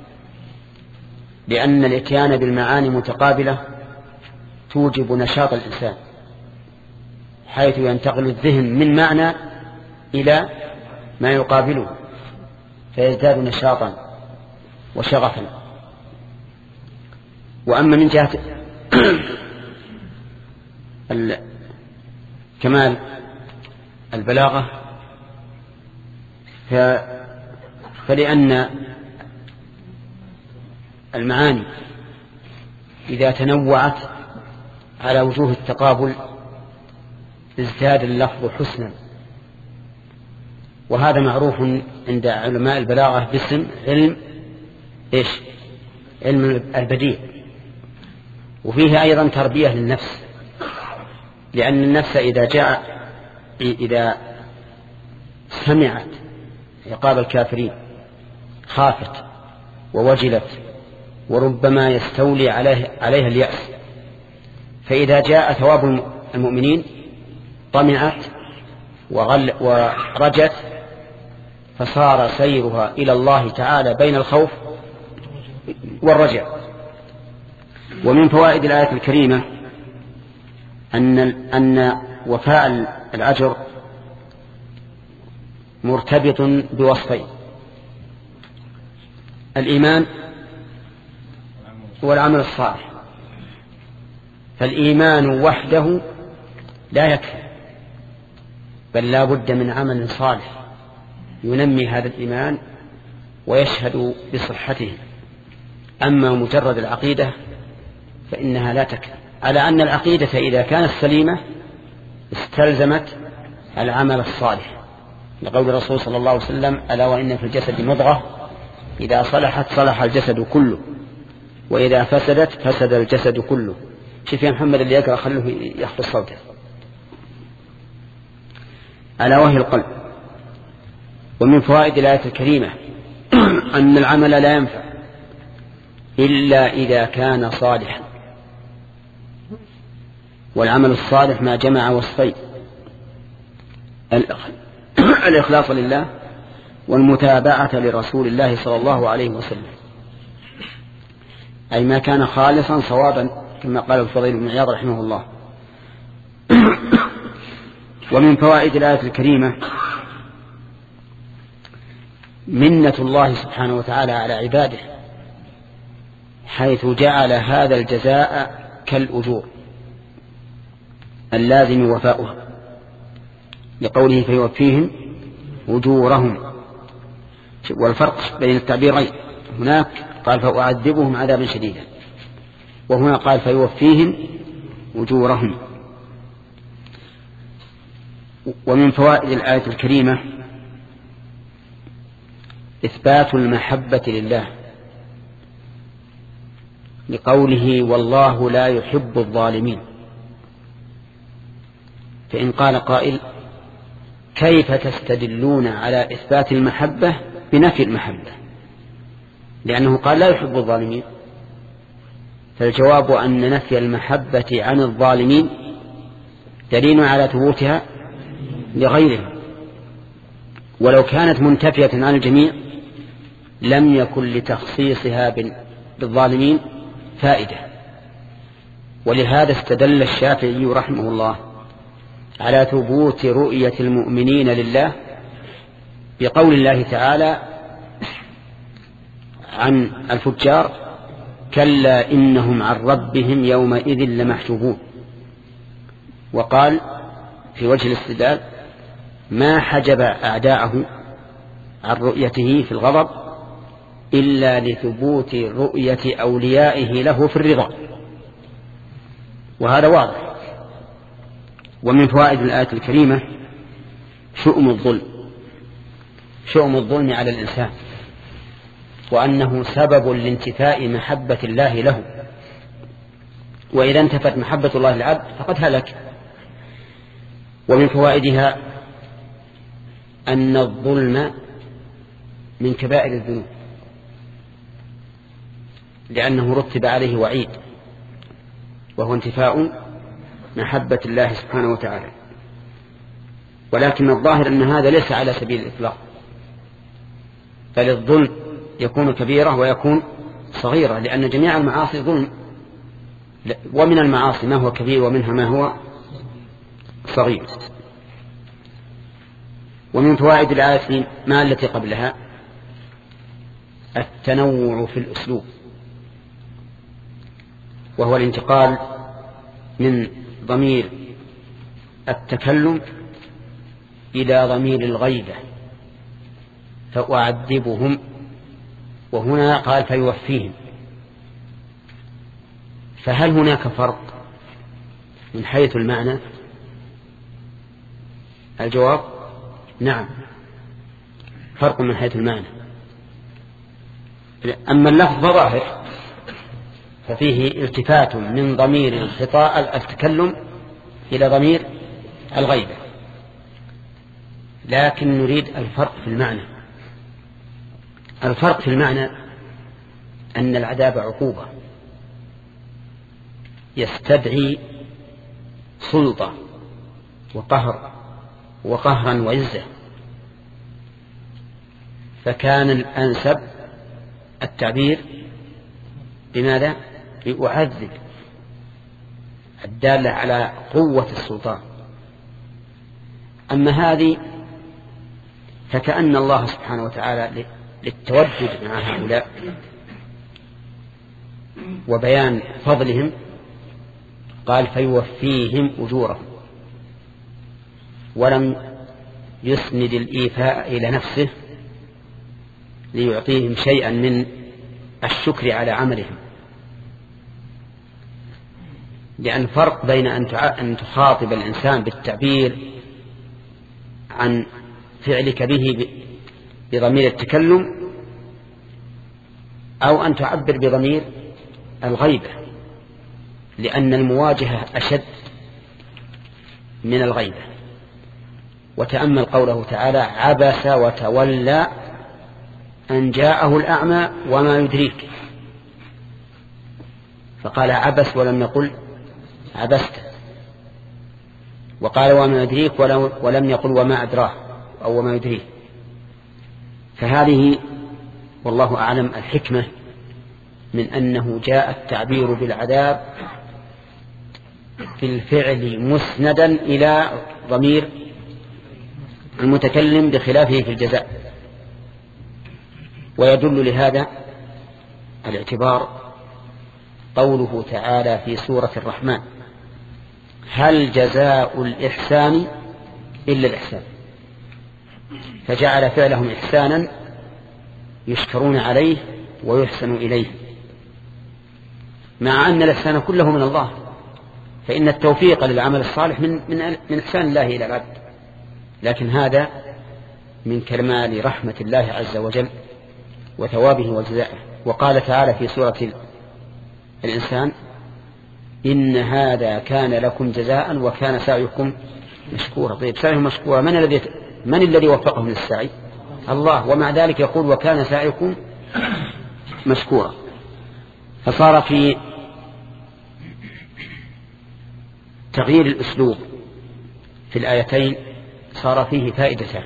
B: لأن الاتيان بالمعاني متقابلة توجب نشاط الإنسان، حيث ينتقل الذهن من معنى إلى ما يقابله فيزداد نشاطا وشغفا. وأما من جهة كمال البلاغة فلأن المعاني إذا تنوعت على وجوه التقابل ازداد اللفظ حسنا، وهذا معروف عند علماء البلاغة باسم علم إيش؟ علم البديع. وفيه أيضا تربية للنفس، لأن النفس إذا جاء إذا سمعت عقاب الكافرين خافت ووجلت، وربما يستولي عليه عليها اليأس، فإذا جاء ثواب المؤمنين طمعت وغل ورجت، فصار سيرها إلى الله تعالى بين الخوف والرجاء. ومن فوائد الآية الكريمة أن أن وفاء الأجر مرتبط بوصفين: الإيمان والعمل الصالح. فالإيمان وحده لا يكفي، بل لا بد من عمل صالح ينمي هذا الإيمان ويشهد بصحته. أما مجرد العقيدة فإنها لا تكفي، على أن العقيدة إذا كانت سليمة استلزمت العمل الصالح، لقول الرسول صلى الله عليه وسلم: ألا وإن في الجسد مضغة إذا صلحت صلح الجسد كله، وإذا فسدت فسد الجسد كله. شوف يا محمد اللي يقرأ خلوه يخفض صوته. ألا وهي القلب. ومن فوائد الآية الكريمة أن العمل لا ينفع إلا إذا كان صالحا، والعمل الصالح ما جمع وصفين: الإخلاص لله والمتابعة لرسول الله صلى الله عليه وسلم، أي ما كان خالصا صوابا كما قال الفضيل بن عياض رحمه الله. ومن فوائد الآية الكريمة منة الله سبحانه وتعالى على عباده، حيث جعل هذا الجزاء كالأجور اللازم وفاؤها، لقوله: فيوفيهم أجورهم. والفرق بين التعبيرين: هناك قال فأعذبهم عذابا شديدا، وهنا قال فيوفيهم أجورهم. ومن فوائد الآية الكريمة إثبات المحبة لله، لقوله: والله لا يحب الظالمين. فإن قال قائل: كيف تستدلون على إثبات المحبة بنفي المحبة؟ لأنه قال لا يحب الظالمين، فالجواب أن نفي المحبة عن الظالمين دليل على ثبوتها لغيرهم، ولو كانت منتفية عن الجميع لم يكن لتخصيصها بالظالمين فائدة. ولهذا استدل الشافعي رحمه الله على ثبوت رؤية المؤمنين لله بقول الله تعالى عن الفجار: كلا إنهم عن ربهم يومئذ لمحجوبون. وقال في وجه الاستدلال: ما حجب أعداءه عن رؤيته في الغضب إلا لثبوت رؤية أوليائه له في الرضا. وهذا واضح. ومن فوائد الآية الكريمة شؤم الظلم شؤم الظلم على الإنسان، وأنه سبب لانتفاء محبة الله له، وإذا انتفت محبة الله للعبد فقد هلك. ومن فوائدها أن الظلم من كبائر الذنوب، لأنه رتب عليه وعيد، وهو انتفاء محبة الله سبحانه وتعالى. ولكن الظاهر أن هذا ليس على سبيل الإطلاق، بل الظلم يكون كبيرة ويكون صغيرة، لأن جميع المعاصي ظلم، ومن المعاصي ما هو كبير ومنها ما هو صغير. ومن فوائد الآية ما التي قبلها التنوع في الأسلوب، وهو الانتقال من ضمير التكلم إلى ضمير الغيبة، فأعذبهم، وهنا قال فيوفيهم. فهل هناك فرق من حيث المعنى؟ الجواب نعم، فرق من حيث المعنى. أما اللفظ ظاهر ففيه التفات من ضمير الخطاء التكلم إلى ضمير الغيبة، لكن نريد الفرق في المعنى. الفرق في المعنى أن العذاب عقوبة يستدعي سلطة وقهر وقهرا وعزة، فكان الأنسب التعبير بماذا؟ بأعذب، الدالة على قوة السلطان. أما هذه فكأن الله سبحانه وتعالى للتودد مع هؤلاء وبيان فضلهم قال فيوفيهم أجورهم، ولم يسند الإيفاء إلى نفسه ليعطيهم شيئا من الشكر على عملهم. لأن فرق بين أن تخاطب الإنسان بالتعبير عن فعلك به بضمير التكلم أو أن تعبر بضمير الغيبة، لأن المواجهة أشد من الغيبة. وتأمل قوله تعالى عبس وتولى أن جاءه الأعمى وما يدريك، فقال عبس ولم يقل عبست، وقال وما يدريك ولم يقل وما أدراه أو وما يدريه. فهذه والله أعلم الحكمة من أنه جاء التعبير بالعذاب في الفعل مسندا إلى ضمير المتكلم بخلافه في الجزاء. ويدل لهذا الاعتبار قوله تعالى في سورة الرحمن هل جزاء الإحسان إلا الإحسان، فجعل فعلهم إحسانا يشكرون عليه ويحسن إليه، مع أن الإحسان كله من الله، فإن التوفيق للعمل الصالح من, من, من إحسان الله إلى العبد، لكن هذا من كمال رحمة الله عز وجل وثوابه وجزائه. وقال تعالى في سورة الإنسان إن هذا كان لكم جزاء وكان سعيكم مشكورا. طيب سعيهم مشكورا، من الذي من الذي وفقهم للسعي؟ الله، ومع ذلك يقول وكان سعيكم مشكورا. فصار في تغيير الأسلوب في الآيتين صار فيه فائدتان: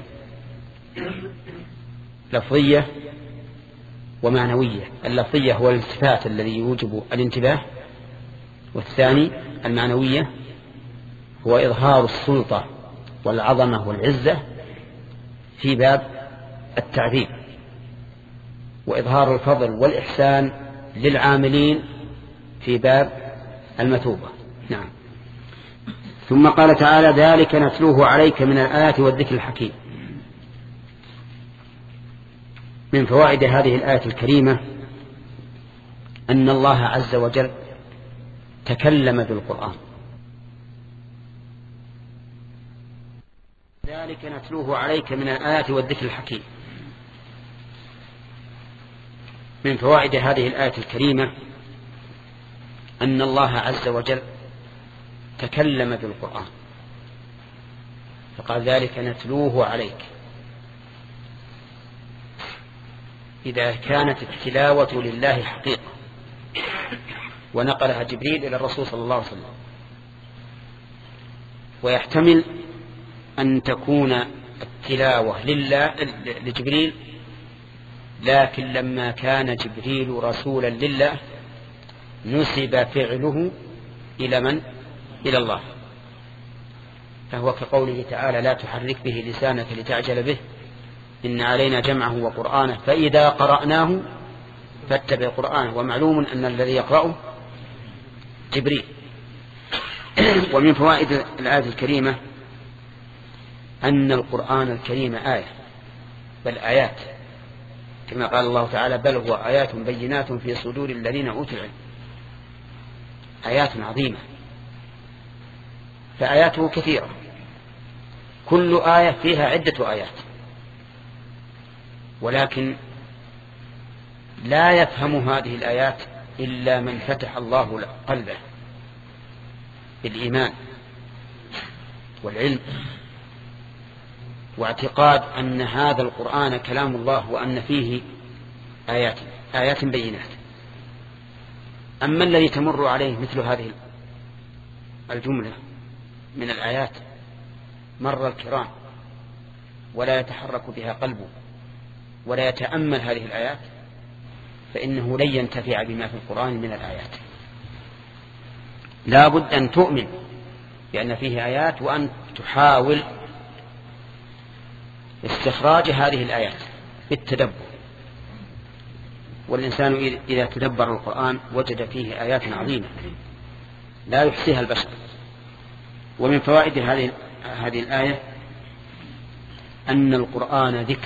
B: لفظية ومعنوية. اللفظية هو الالتفات الذي يوجب الانتباه، والثاني المعنوية هو إظهار السلطة والعظمة والعزة في باب التعذيب، وإظهار الفضل والإحسان للعاملين في باب المثوبة. نعم. ثم قال تعالى: ذلك نتلوه عليك من الآيات والذكر الحكيم. من فوائد هذه الآية الكريمة أن الله عز وجل تكلم بالقرآن. ذلك نتلوه عليك من الآيات والذكر الحكيم. من فوائد هذه الآية الكريمة أن الله عز وجل تكلم بالقرآن، فقال: ذلك نتلوه عليك. إذا كانت التلاوة لله حقيقة ونقلها جبريل إلى الرسول صلى الله عليه وسلم، ويحتمل أن تكون التلاوة لله لجبريل، لكن لما كان جبريل رسولا لله نسب فعله إلى من؟ إلى الله. فهو كقوله تعالى: لا تحرك به لسانك لتعجل به إن علينا جمعه وقرآنه فإذا قرأناه فاتبع قرآنه. ومعلوم أن الذي يقرأه جبريل. ومن فوائد الآية الكريمة أن القرآن الكريم آية، بل آيات، كما قال الله تعالى: بل هو آيات بينات في صدور الذين أوتوا العلم. آيات عظيمة، فآياته كثيرة، كل آية فيها عدة آيات، ولكن لا يفهم هذه الآيات إلا من فتح الله قلبه بالإيمان والعلم واعتقاد أن هذا القرآن كلام الله وأن فيه آيات آيات بينات. أما الذي تمر عليه مثل هذه الجملة من الآيات مر الكرام ولا يتحرك بها قلبه ولا يتأمل هذه الآيات، فإنه لن ينتفع بما في القرآن من الآيات. لا بد أن تؤمن بأن فيه آيات، وأن تحاول استخراج هذه الآيات بالتدبر. والإنسان إذا تدبر القرآن وجد فيه آيات عظيمة لا يحصيها البشر. ومن فوائد هذه هذه الآية أن القرآن ذكر،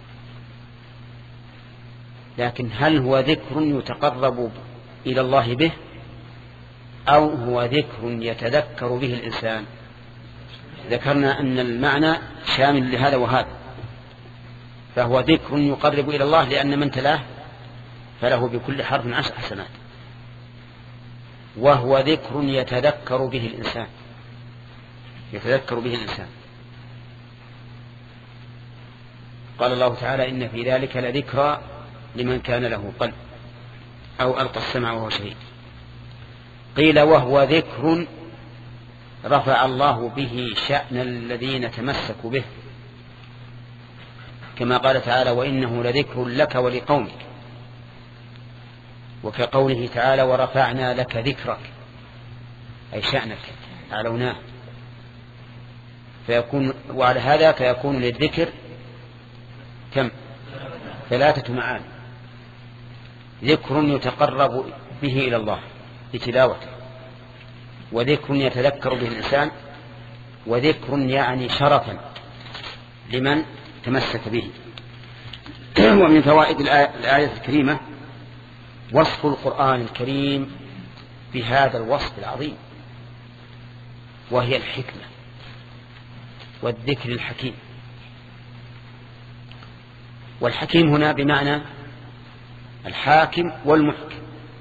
B: لكن هل هو ذكر يتقرب إلى الله به أو هو ذكر يتذكر به الإنسان؟ ذكرنا أن المعنى شامل لهذا وهذا، فهو ذكر يقرب إلى الله لأن من تلاه فله بكل حرف عشر حسنات، وهو ذكر يتذكر به الإنسان يتذكر به الإنسان. قال الله تعالى: إن في ذلك لذكرى لمن كان له قلب أو ألقى السمع وهو شهيد. قيل: وهو ذكر رفع الله به شأن الذين تمسكوا به، كما قال تعالى: وإنه لذكر لك ولقومك. وكقوله تعالى: ورفعنا لك ذكرك، أي شأنك أعلوناه. فيكون وعلى هذا فيكون للذكر كم؟ ثلاثة معاني: ذكر يتقرب به إلى الله بتلاوته، وذكر يتذكر به الإنسان، وذكر يعني شرفا لمن تمسك به. ومن فوائد الآية الكريمة وصف القرآن الكريم بهذا الوصف العظيم، وهي الحكمة والذكر الحكيم. والحكيم هنا بمعنى الحاكم والمحكم،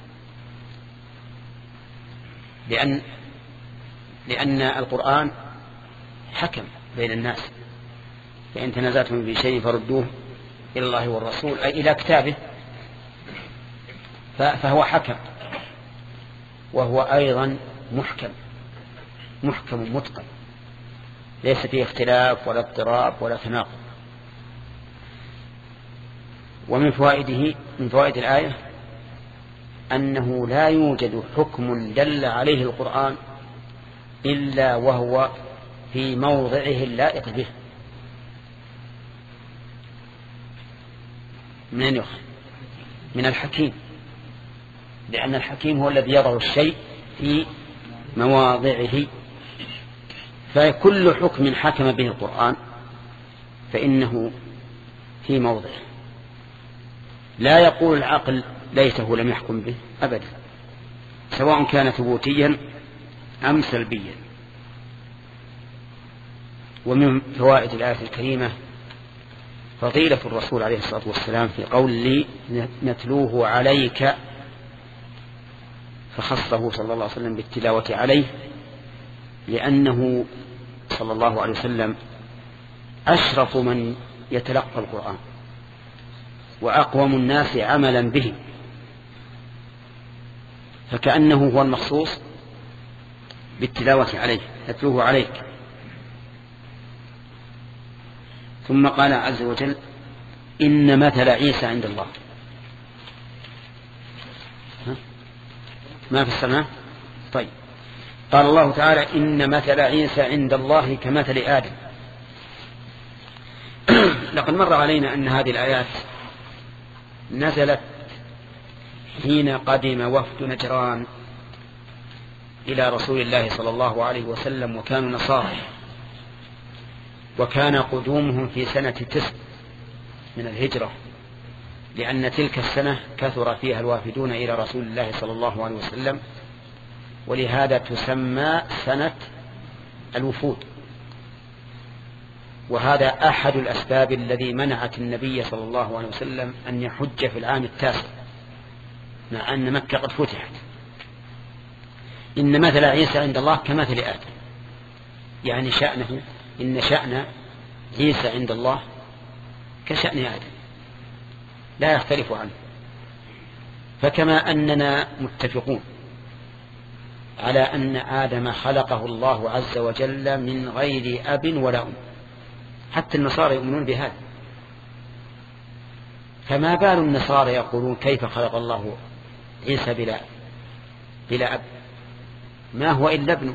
B: لأن لأن القرآن حكم بين الناس، فإن تنازعتم في شيء فردوه إلى الله والرسول، أي إلى كتابه، فهو حكم، وهو أيضا محكم محكم متقن ليس فيه اختلاف ولا اضطراب ولا تناقض. ومن فوائده من فوائد الآية أنه لا يوجد حكم دل عليه القرآن إلا وهو في موضعه اللائق به. من يخ من الحكيم، لأن الحكيم هو الذي يضع الشيء في مواضعه. فكل حكم حكم به القرآن فإنه في موضعه، لا يقول العقل ليته لم يحكم به أبدا، سواء كان ثبوتيا أم سلبيا. ومن فوائد الآية الكريمة فضيلة الرسول عليه الصلاة والسلام في قول لي نتلوه عليك، فخصه صلى الله عليه وسلم بالتلاوة عليه، لأنه صلى الله عليه وسلم أشرف من يتلقى القرآن وأقوم الناس عملا به، فكأنه هو المخصوص بالتلاوة عليه، نتلوه عليك. ثم قال عز وجل إن مثل عيسى عند الله. ما في السماء؟ طيب. قال الله تعالى إن مثل عيسى عند الله كمثل آدم. لقد مر علينا أن هذه الآيات نزلت حين قدم وفد نجران إلى رسول الله صلى الله عليه وسلم، وكانوا نصارى، وكان قدومهم في سنة تسع من الهجرة، لأن تلك السنة كثر فيها الوافدون إلى رسول الله صلى الله عليه وسلم، ولهذا تسمى سنة الوفود. وهذا أحد الأسباب الذي منعت النبي صلى الله عليه وسلم أن يحج في العام التاسع مع أن مكة قد فتحت. إن مثل عيسى عند الله كمثل آدم، يعني شأنه إن شأن عيسى عند الله كشأن آدم لا يختلف عنه. فكما أننا متفقون على أن آدم خلقه الله عز وجل من غير أب ولا أم، حتى النصارى يؤمنون بهذا، فما بال النصارى يقولون كيف خلق الله عيسى بلا بلا أب؟ ما هو إلا ابنه،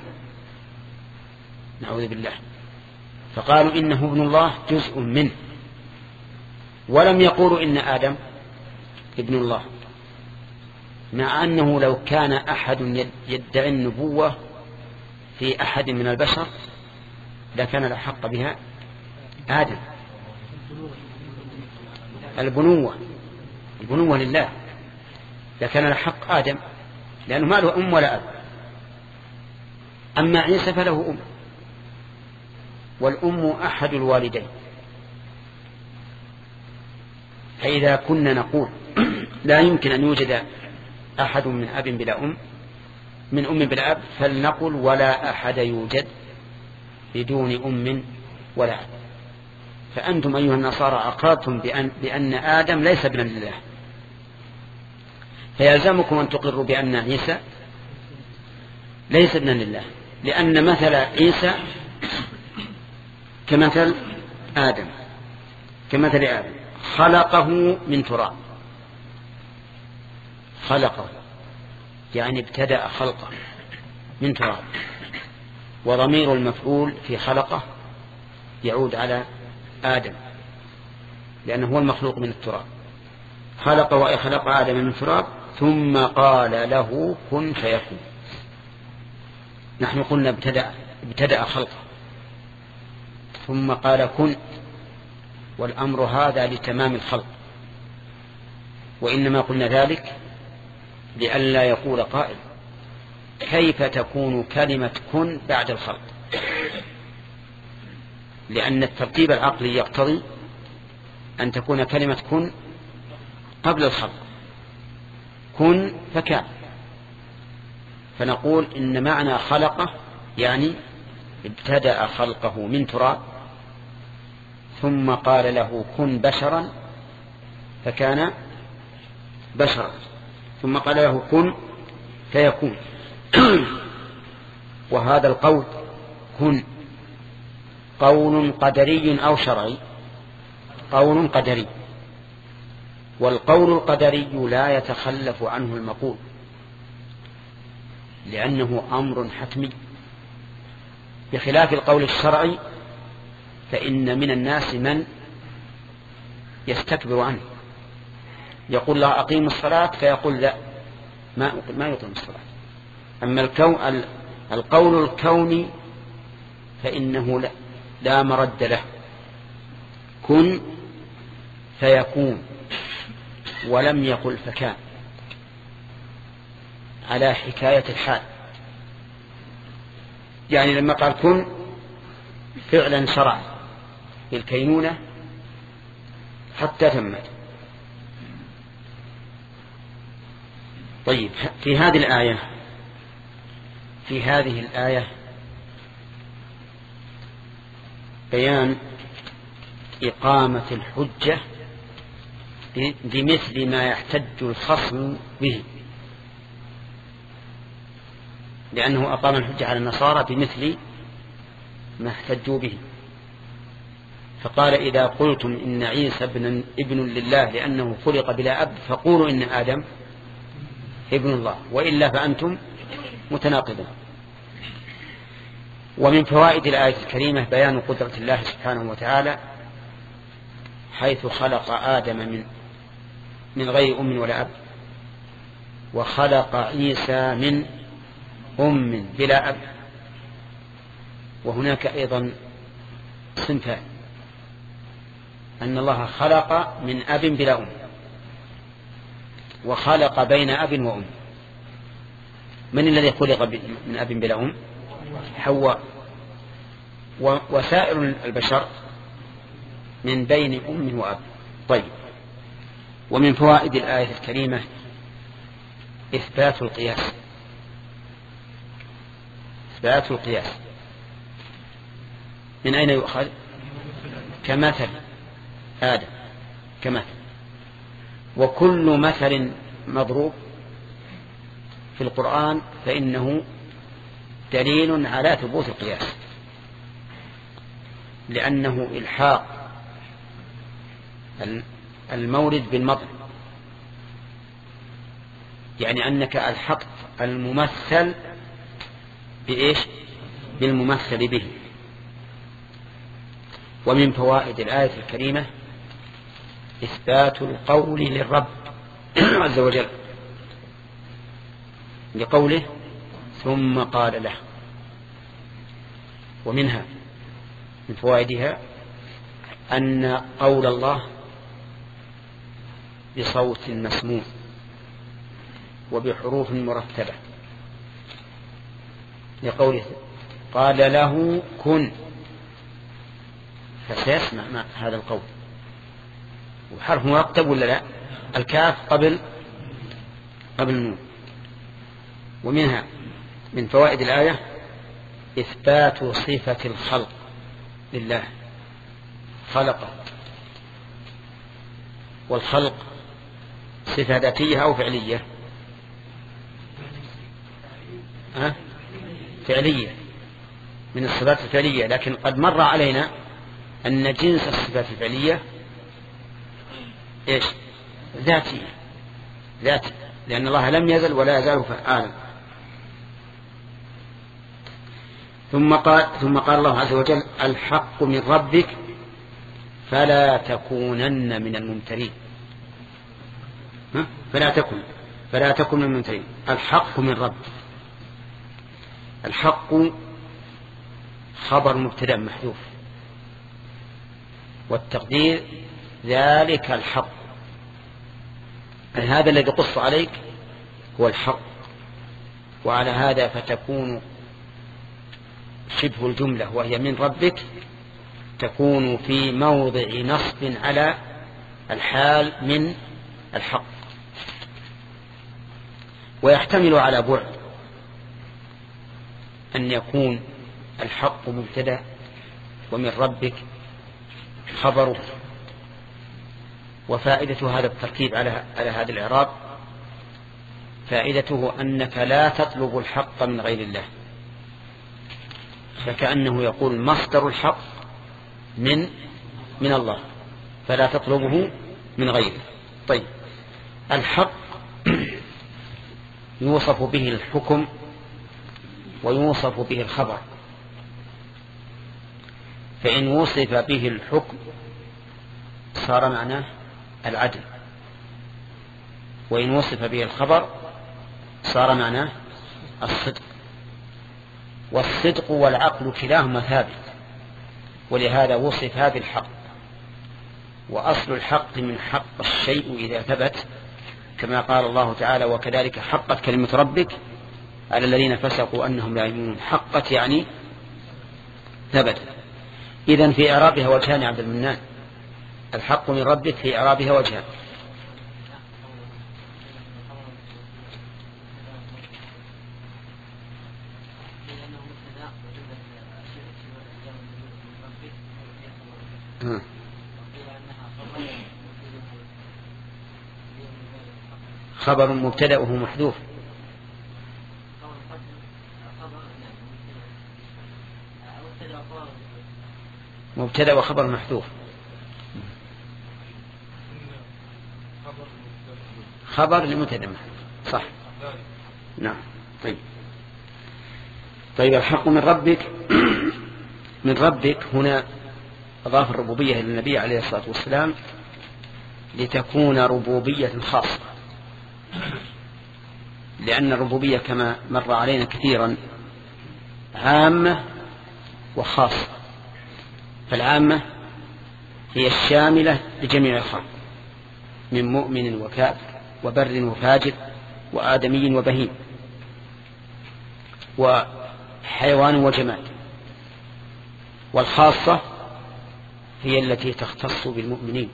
B: نعوذ بالله. فقالوا إنه ابن الله جزء منه، ولم يقولوا إن آدم ابن الله، مع أنه لو كان أحد يدعي النبوة في أحد من البشر لكان الحق بها آدم. البنوة البنوة لله، لكان الحق آدم لأنه ما له أم ولا أب. أما عيسى فله أم، والأم أحد الوالدين. فإذا كنا نقول لا يمكن أن يوجد أحد من أب بلا أم من أم بلا أب، فلنقل ولا أحد يوجد بدون أم ولا أب. فأنتم أيها النصارى أقررتم بأن, بأن آدم ليس ابنا لله، فيلزمكم أن تقروا بأن عيسى ليس ابنا لله، لأن مثل عيسى كمثل آدم كمثل آدم خلقه من تراب. خلقه يعني ابتدأ خلقه من تراب، وضمير المفعول في خلقه يعود على آدم لأنه هو المخلوق من التراب. خلق وخلق آدم من تراب ثم قال له كن فيكون. نحن قلنا ابتدأ, ابتدأ خلقه ثم قال كن، والأمر هذا لتمام الخلق، وإنما قلنا ذلك لئلا يقول قائل كيف تكون كلمة كن بعد الخلق، لأن الترتيب العقلي يقتضي أن تكون كلمة كن قبل الخلق، كن فكان. فنقول إن معنى خلقه يعني ابتدأ خلقه من تراب ثم قال له كن بشرا فكان بشرا، ثم قال له كن فيكون. وهذا القول كن قول قدري أو شرعي؟ قول قدري، والقول القدري لا يتخلف عنه المقول لأنه أمر حتمي، بخلاف القول الشرعي فإن من الناس من يستكبر عنه، يقول لا أقيم الصلاة فيقول لا ما ما يقيم الصلاة. أما الكون القول الكوني فإنه لا, لا مرد له، كن فيكون، ولم يقل فكان على حكاية الحال. يعني لما قال كن فعلا شرع بالكينونة حتى تمت. طيب في هذه الآية في هذه الآية بيان إقامة الحجة بمثل ما يحتج الخصم به، لأنه أقام الحجة على النصارى بمثل ما احتجوا به، فقال إذا قلتم إن عيسى ابن, ابن لله لأنه خلق بلا أب فقولوا إن آدم ابن الله، وإلا فأنتم متناقضون. ومن فوائد الآية الكريمة بيان قدرة الله سبحانه وتعالى حيث خلق آدم من من غير أم ولا أب، وخلق عيسى من أم بلا أب. وهناك أيضا صنفان، أن الله خلق من أب بلا أم، وخلق بين أب وأم. من الذي خلق من أب بلا أم؟ حواء. وسائر البشر من بين أم وأب. طيب، ومن فوائد الآية الكريمة إثبات القياس. إثبات القياس من أين يؤخذ؟ كمثل آدم، كمثل. وكل مثل مضروب في القرآن فإنه دليل على ثبوت القياس، لأنه إلحاق المورد بالمضرب، يعني أنك ألحقت الممثل بإيش؟ بالممثل به. ومن فوائد الآية الكريمة إثبات القول للرب عز وجل لقوله ثم قال له. ومنها من فوائدها أن قول الله بصوت مسموع وبحروف مرتبة، لقوله قال له كن، فسيسمع ما هذا القول، وحرف مرتب ولا لا؟ الكاف قبل قبل النون. ومنها من فوائد الآية إثبات صفة الخلق لله، خلق، والخلق صفة ذاتية أو فعلية؟ ها؟ فعلية، من الصفات الفعلية، لكن قد مر علينا أن جنس الصفات الفعلية إيش؟ ذاتية، ذاتي، لأن الله لم يزل ولا يزال فعالا. ثم قال ثم قال الله عز وجل الحق من ربك فلا تكونن من الممترين. ها؟ فلا تكن فلا تكن من الممترين. الحق من رب، الحق خبر مبتدأ محذوف، والتقدير ذلك الحق، هذا الذي قص عليك هو الحق. وعلى هذا فتكون شبه الجملة وهي من ربك تكون في موضع نصب على الحال من الحق، ويحتمل على بعد أن يكون الحق مبتدأ ومن ربك خبره. وفائدة هذا التركيب على على هذا الإعراب فائدته أنك لا تطلب الحق من غير الله، فكأنه يقول مصدر الحق من من الله، فلا تطلبه من غيره. طيب، الحق يوصف به الحكم ويوصف به الخبر، فإن وصف به الحكم صار معناه العدل، وإن وصف به الخبر صار معناه الصدق. والصدق والعقل كلاهما ثابت، ولهذا وصف بالحق. وأصل الحق من حق الشيء إذا ثبت، كما قال الله تعالى وكذلك حقت كلمة ربك على الذين فسقوا أنهم لا يؤمنون. حقت يعني ثبت. إذن في إعرابها وجهان عبد المنان، الحق من ربك في إعرابها وجهان. خبر مبتدأه محذوف. مبتدأ وخبر محذوف. خبر لمبتدأ محذوف، صح. نعم. طيب طيب الحق من ربك من ربك هنا أضاف الربوبية للنبي عليه الصلاة والسلام لتكون ربوبية خاصة، لأن الربوبية كما مر علينا كثيرا عامة وخاصة. فالعامة هي الشاملة لجميع الخلق من مؤمن وكافر وبر وفاجر وآدمي وبهيم وحيوان وجماد. والخاصة هي التي تختص بالمؤمنين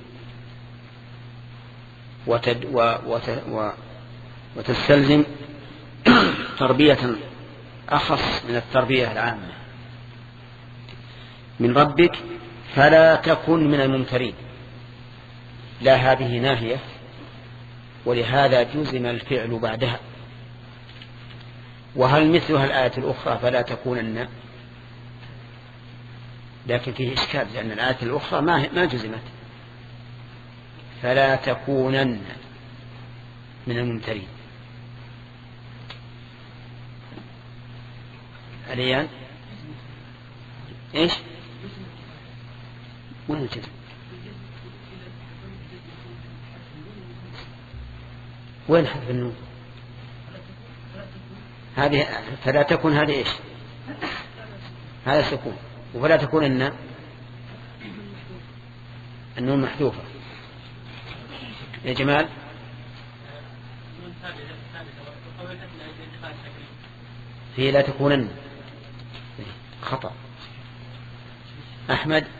B: وتد و وت و وتستلزم تربية أخص من التربية العامة. من ربك فلا تكن من الممترين، لا هذه ناهية، ولهذا جزم الفعل بعدها. وهل مثلها الآية الأخرى فلا تكونن؟ لكن فيه إشكال، لأن الآية الأخرى ما ما جزمت. فلا تكونن من الممترين. عليان إيش؟ وين الجزم؟ وين حذف النون؟ هذه فلا تكن، هذه إيش؟ هذا سكون. وفلا تكون إن النون محذوفة. يا جمال في لا تكونن خطأ. أحمد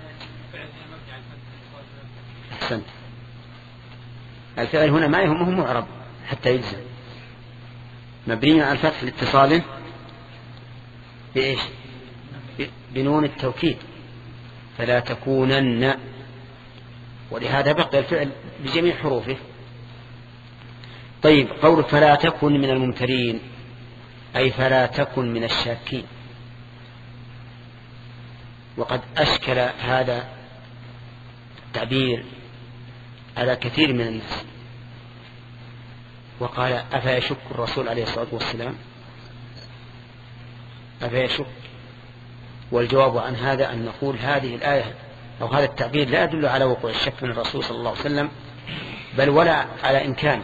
B: أحسنت. الفعل هنا ما يهمه معرب حتى يجزم، مبني على الفتح لاتصاله بإيش؟ بنون التوكيد. فلا تكونن، ولهذا بقي الفعل بجميع حروفه. طيب، قول فلا تكن من الممترين أي فلا تكن من الشاكين. وقد أشكل هذا التعبير على كثير من الناس، وقال أفيشك الرسول عليه الصلاة والسلام؟ أفيشك؟ والجواب عن هذا أن نقول هذه الآية أو هذا التعبير لا يدل على وقوع الشك من الرسول صلى الله عليه وسلم، بل ولا على إمكانه،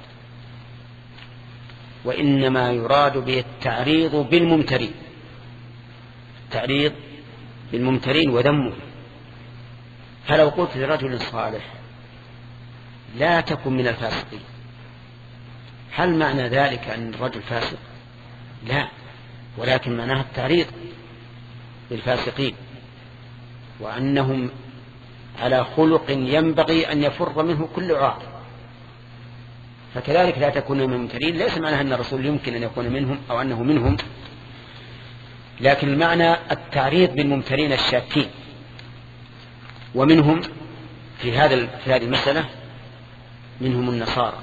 B: وإنما يراد به التعريض بالممترين، التعريض بالممترين وذمه. فلو قلت لرجل صالح لا تكن من الفاسقين، هل معنى ذلك أن الرجل فاسق؟ لا، ولكن معناها التعريض بالفاسقين، وأنهم على خلق ينبغي أن يفر منه كل عاقل. فكذلك لا تكون من الممترين ليس معناها أن الرسول يمكن أن يكون منهم أو أنه منهم، لكن المعنى التعريض بالممترين الشاكين. ومنهم في هذا في هذه المسألة منهم النصارى،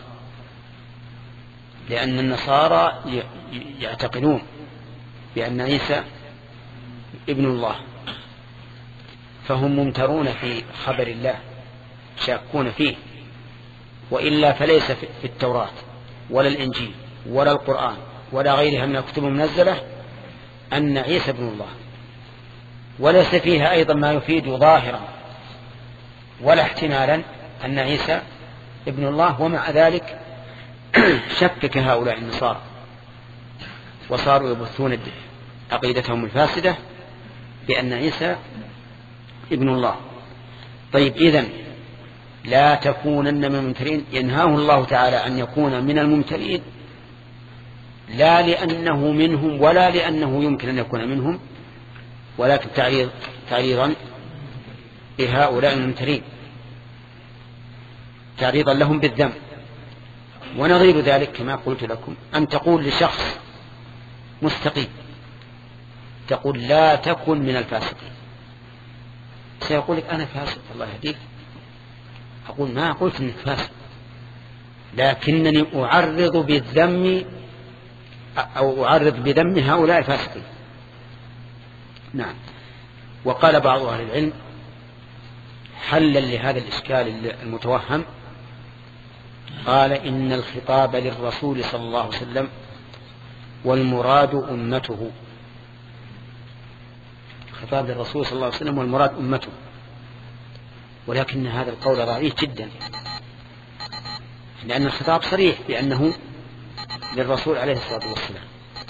B: لأن النصارى يعتقدون بأن عيسى ابن الله فهم ممترون في خبر الله شاكون فيه، وإلا فليس في التوراة ولا الإنجيل ولا القرآن ولا غيرها من الكتب المنزلة أن عيسى ابن الله، وليس فيها أيضا ما يفيد ظاهرا ولا احتمالا أن عيسى ابن الله. ومع ذلك شكك هؤلاء النصارى وصاروا يبثون عقيدتهم الفاسدة بأن عيسى ابن الله. طيب إذن لا تكونن من الممترين، ينهاه الله تعالى أن يكون من الممترين لا لأنه منهم ولا لأنه يمكن أن يكون منهم، ولكن تعريض تعريضا لهؤلاء الممترين، تعريضا لهم بالذنب. ونظير ذلك كما قلت لكم أن تقول لشخص مستقيم تقول لا تكن من الفاسقين، سيقول لك أنا فاسق الله يهديك. أقول ما قلت أنك فاسق، لكنني أعرض بالذم أو أعرض بذم هؤلاء الفاسقين. نعم. وقال بعض أهل العلم حلا لهذا الإشكال المتوهم، قال إن الخطاب للرسول صلى الله عليه وسلم والمراد أمته، خطاب للرسول صلى الله عليه وسلم والمراد أمته، ولكن هذا القول ضعيف جدا، لأن الخطاب صريح بأنه للرسول عليه الصلاة والسلام.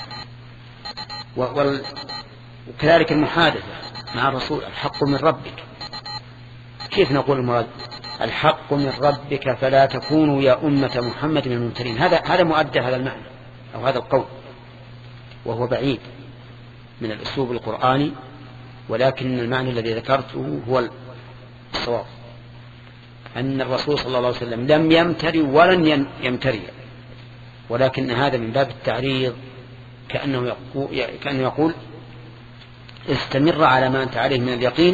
B: وكذلك المحادثة مع الرسول الحق من ربك، كيف نقول المراد الحق من ربك فلا تكونوا يا أمة محمد من الممترين؟ هذا هذا مؤدى هذا المعنى أو هذا القول، وهو بعيد من الأسلوب القرآني، ولكن المعنى الذي ذكرته هو الصواب، أن الرسول صلى الله عليه وسلم لم يمتري ولن يمتري، ولكن هذا من باب التعريض، كأنه يقول, كأنه يقول استمر على ما أنت عليه من اليقين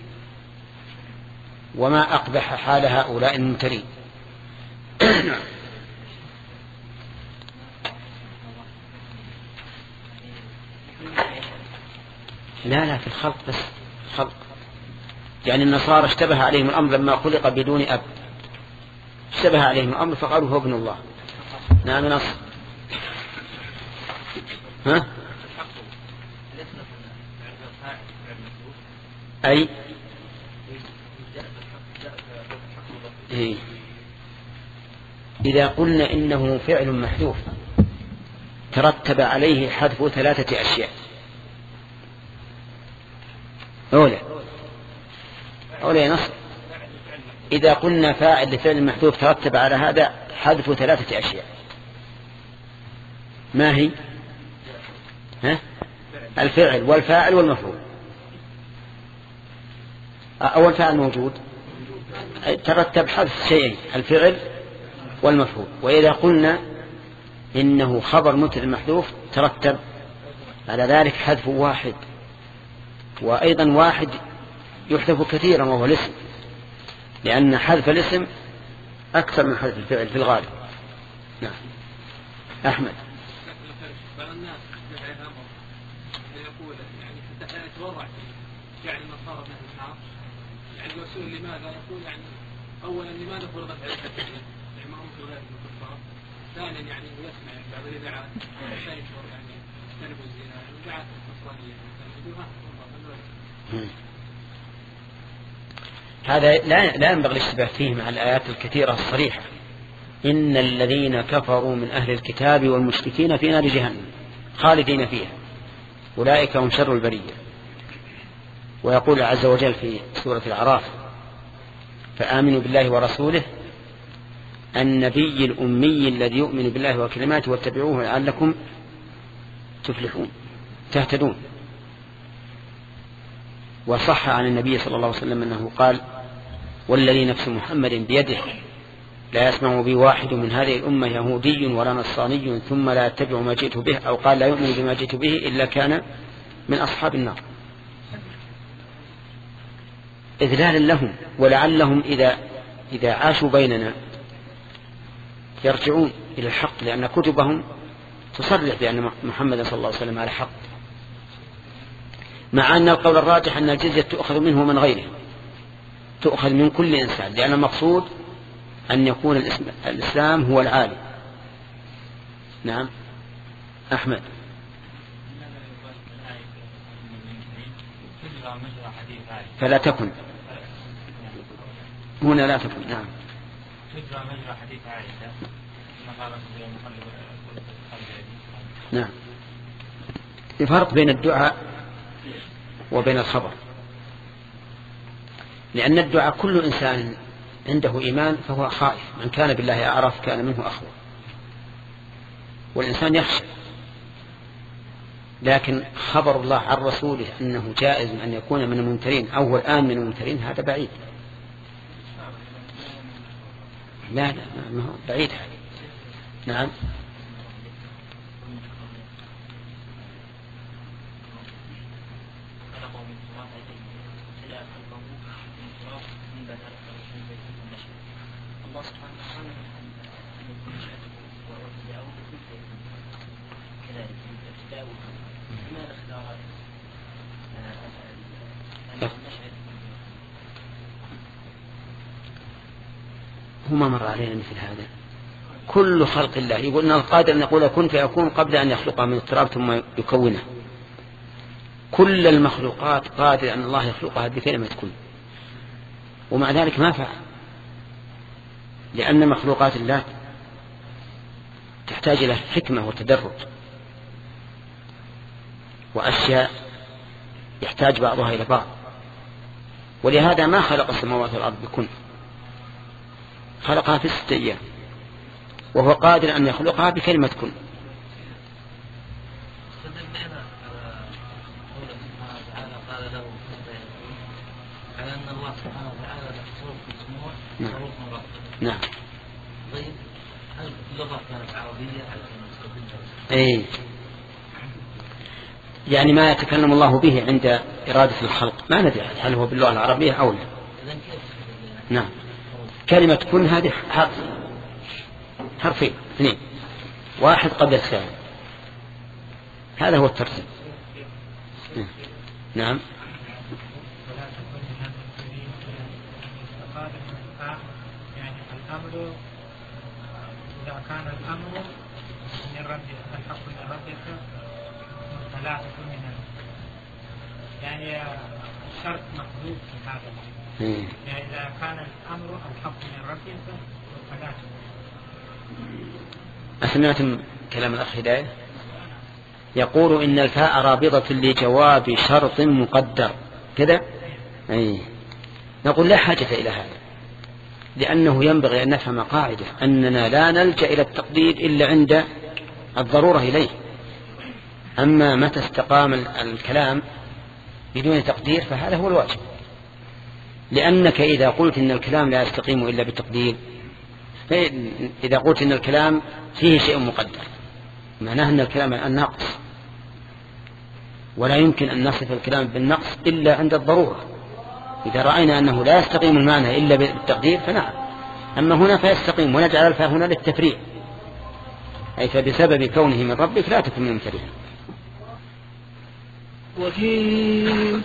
B: وما أقبح حال هؤلاء الممترين. لا لا في الخلق بس الخلق، يعني النصارى اشتبه عليهم الأمر لما خلق بدون أب، اشتبه عليهم الأمر فقالوا هو ابن الله. نعم نص ها أي إيه؟ إذا قلنا إنه فعل محذوف ترتب عليه حذف ثلاثة أشياء. أولى أولى نص، إذا قلنا فاعل لفعل محذوف ترتب على هذا حذف ثلاثة أشياء، ما هي؟ ها؟ الفعل والفاعل والمفعول. أول فاعل موجود ترتب حذف شيئين الفعل والمفعول، وإذا قلنا إنه خبر مبتدأ محذوف ترتب على ذلك حذف واحد، وأيضا واحد يحذف كثيرا وهو الاسم، لأن حذف الاسم أكثر من حذف الفعل في الغالب. نعم. أحمد
D: بعض الناس يقول يعني يتورع يعني النصارى من النار، يعني الرسول لماذا يقول يعني أولا لماذا فرضت عليه التكليف يعني ما هم في غير الكفار، ثانيا يعني يسمع بعض الإذاعات لا يشعر يعني يجتنبوا الزنا يعني الإذاعات النصرانية
B: هذا لا لا ينبغي الاشتباه فيه مع الآيات الكثيرة الصريحة. إن الذين كفروا من أهل الكتاب والمشركين في نار جهنم خالدين فيها أولئك هم شر البرية. ويقول عز وجل في سورة الأعراف فآمنوا بالله ورسوله النبي الأمي الذي يؤمن بالله وكلماته واتبعوه لعلكم تفلحون تهتدون. وصح عن النبي صلى الله عليه وسلم أنه قال والذي نفس محمد بيده لا يسمع بي واحد من هذه الأمة يهودي ولا نصراني ثم لا يتبع ما جئت به، أو قال لا يؤمن بما جئت به إلا كان من أصحاب النار، إذلالا لهم ولعلهم إذا, إذا عاشوا بيننا يرجعون إلى الحق، لأن كتبهم تصرح بأن محمد صلى الله عليه وسلم على حق. مع أن القول الراجح أن الجزية تؤخذ منه من غيره، تؤخذ من كل إنسان، لأن المقصود أن يكون الإسلام هو العالي. نعم أحمد. فلا تكن هنا لا تكن. نعم. نعم. في فرق بين الدعاء وبين الخبر، لأن الدعاء كل إنسان عنده إيمان فهو خائف، من كان بالله أعرف كان منه أخوف، والإنسان يخشى. لكن خبر الله عن رسوله أنه جائز أن يكون من الممترين أو هو الآن من الممترين هذا بعيد. لا لا ما هو بعيد هذا. نعم. هما مر علينا مثل هذا. كل خلق الله يقول أن القادر أن يقول كن فيكون قبل أن يخلقها من التراب ثم يكونه. كل المخلوقات قادر أن الله يخلقها بكلمة كن، ومع ذلك ما فعل، لأن مخلوقات الله تحتاج إلى حكمة وتدرج وأشياء يحتاج بعضها إلى بعض، ولهذا ما خلق السماوات والأرض بكن، خلقها في ستة أيام، وهو قادر أن يخلقها بكلمة كن. نعم. نعم.
E: طيب هل اللغة كانت عربية على أن نستخدمها؟
B: أي يعني ما يتكلم الله به عند إرادة الخلق ما ندري هل هو باللغة العربية أو لا. نعم. كلمة كن هذه حرف، حرفين اثنين، واحد قبل الثاني، هذا هو الترتيب. نعم.
F: يعني الأمر إذا كان الأمر من ربك الحق من ربك فلا تكن من يعني الشرط محدود في هذا. يعني إذا كان الأمر الحق من ربك فلا تكن.
B: أسمعتم كلام الأخ هداية يقول إن الفاء رابطة لجواب شرط مقدر كذا. أي نقول لا حاجة إلى هذا، لأنه ينبغي أن نفهم قاعدة أننا لا نلجأ إلى التقدير إلا عند الضرورة إليه. أما متى استقام الكلام بدون تقدير فهذا هو الواجب، لأنك إذا قلت إن الكلام لا يستقيم إلا بالتقدير، إذا قلت إن الكلام فيه شيء مقدر معناه أن الكلام الناقص، ولا يمكن أن نصف الكلام بالنقص إلا عند الضرورة. إذا رأينا أنه لا يستقيم المعنى إلا بالتقدير فنعم، أما هنا فيستقيم، ونجعل الفاء هنا للتفريع، أي فبسبب كونه من ربك لا تكن من ممتلئ.
G: وقيل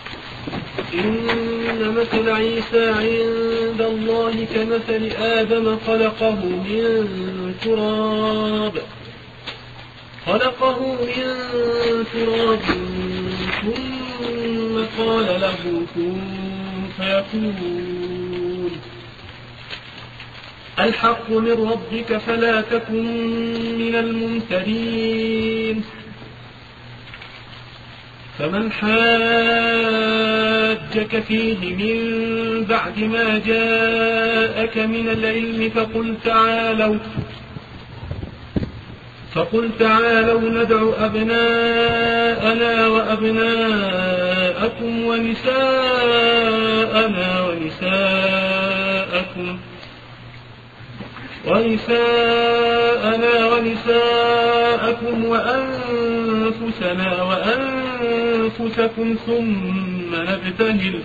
G: إن مثل عيسى عند الله كمثل آدم خلقه من تراب خلقه من تراب ثم قال له كن فيكون. الحق من ربك فلا تكن من الممترين. فمن حاجك فيه من بعد ما جاءك من العلم فقل تعالوا فقل تعالوا ندع أبناءنا وأبناءكم ونساءنا ونساءكم ونساءنا ونساءكم وأنفسنا وأنفسكم ثم نبتهل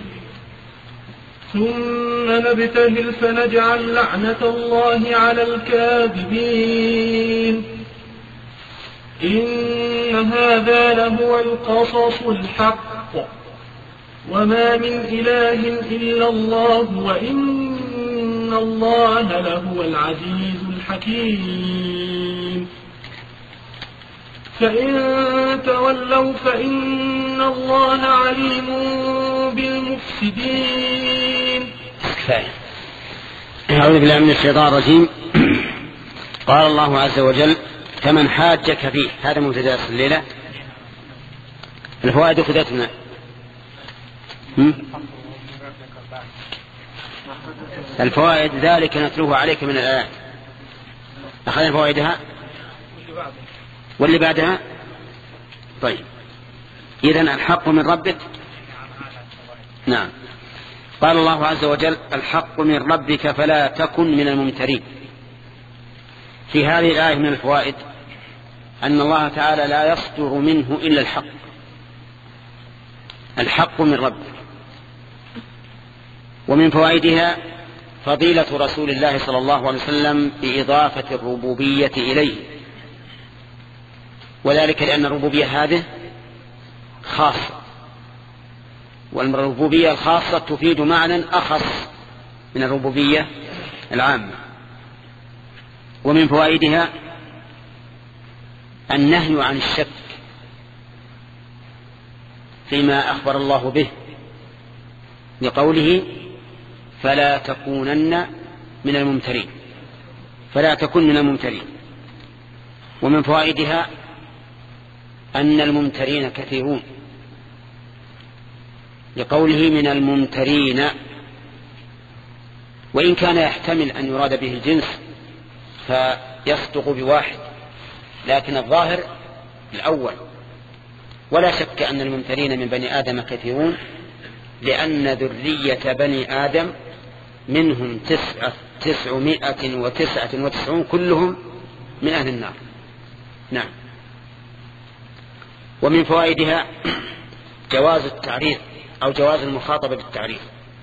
G: ثم نبتهل فنجعل لعنة الله على الكاذبين. إن هذا لهو القصص الحق وما من إله إلا الله وإن الله لهو العزيز الحكيم. فإن تولوا فإن الله عليم بالمفسدين.
B: أعوذ بالله من الشيطان الرجيم. قال الله عز وجل: فمن حاجك فيه. هذا مبتدأ الليلة. الفوائد خذتنا. الفوائد ذلك نتلوه عليك من الآيات. أخذنا فوائدها واللي بعدها. طيب، إذن الحق من ربك. نعم. قال الله عز وجل: الحق من ربك فلا تكن من الممترين. في هذه الآية من الفوائد أن الله تعالى لا يصدر منه إلا الحق. الحق من ربك. ومن فوائدها فضيلة رسول الله صلى الله عليه وسلم بإضافة الربوبية إليه، وذلك لأن الربوبية هذه خاصة، والربوبية الخاصة تفيد معنى أخص من الربوبية العامة. ومن فوائدها النهي عن الشك فيما أخبر الله به لقوله: فلا تكونن من الممترين. فلا تكن من الممترين. ومن فوائدها أن الممترين كثيرون لقوله: من الممترين، وإن كان يحتمل أن يراد به الجنس فيصدق بواحد، لكن الظاهر الأول. ولا شك أن الممترين من بني آدم كثيرون، لأن ذرية بني آدم منهم تسعة تسعمائة وتسعة وتسعون كلهم من أهل النار. نعم. ومن فوائدها جواز التعريف أو جواز المخاطبة بالتعريف،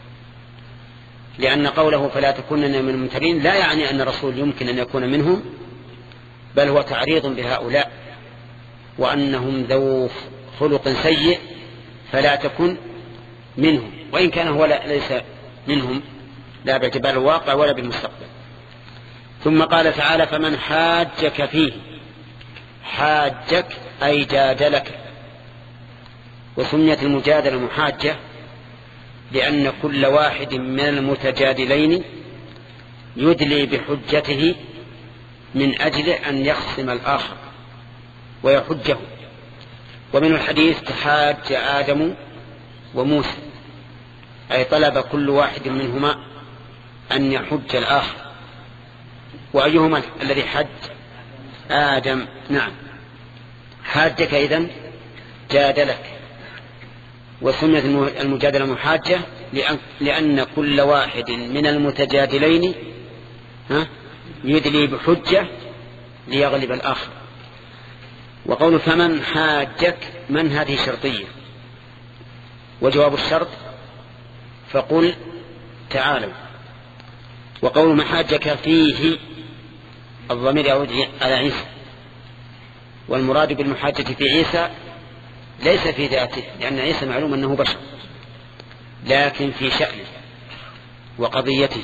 B: لأن قوله فلا تكونن من الممترين لا يعني أن الرسول يمكن أن يكون منهم، بل هو تعريض بهؤلاء وأنهم ذو خلق سيء، فلا تكن منهم، وإن كان هو ليس منهم لا باعتبار الواقع ولا بالمستقبل. ثم قال تعالى: فمن حاجك فيه. حاجك أي جادلك. وسميت المجادلة محاجة لأن كل واحد من المتجادلين يدلي بحجته من أجل أن يخصم الآخر ويحجه. ومن الحديث: تحاج آدم وموسى، أي طلب كل واحد منهما أن يحج الآخر. وأيهما الذي حج؟ آدم. نعم. حاجك إذن جادلك. وسميت المجادلة محاجة لأن كل واحد من المتجادلين يدلي بحجة ليغلب الآخر. وقول فمن حاجك، من هذه شرطية، وجواب الشرط فقل تعالوا. وقول محاجك فيه الضمير يعود على عيسى، والمراد بالمحاجة في عيسى ليس في ذاته، لأن عيسى معلوم أنه بشر، لكن في شأنه وقضيته.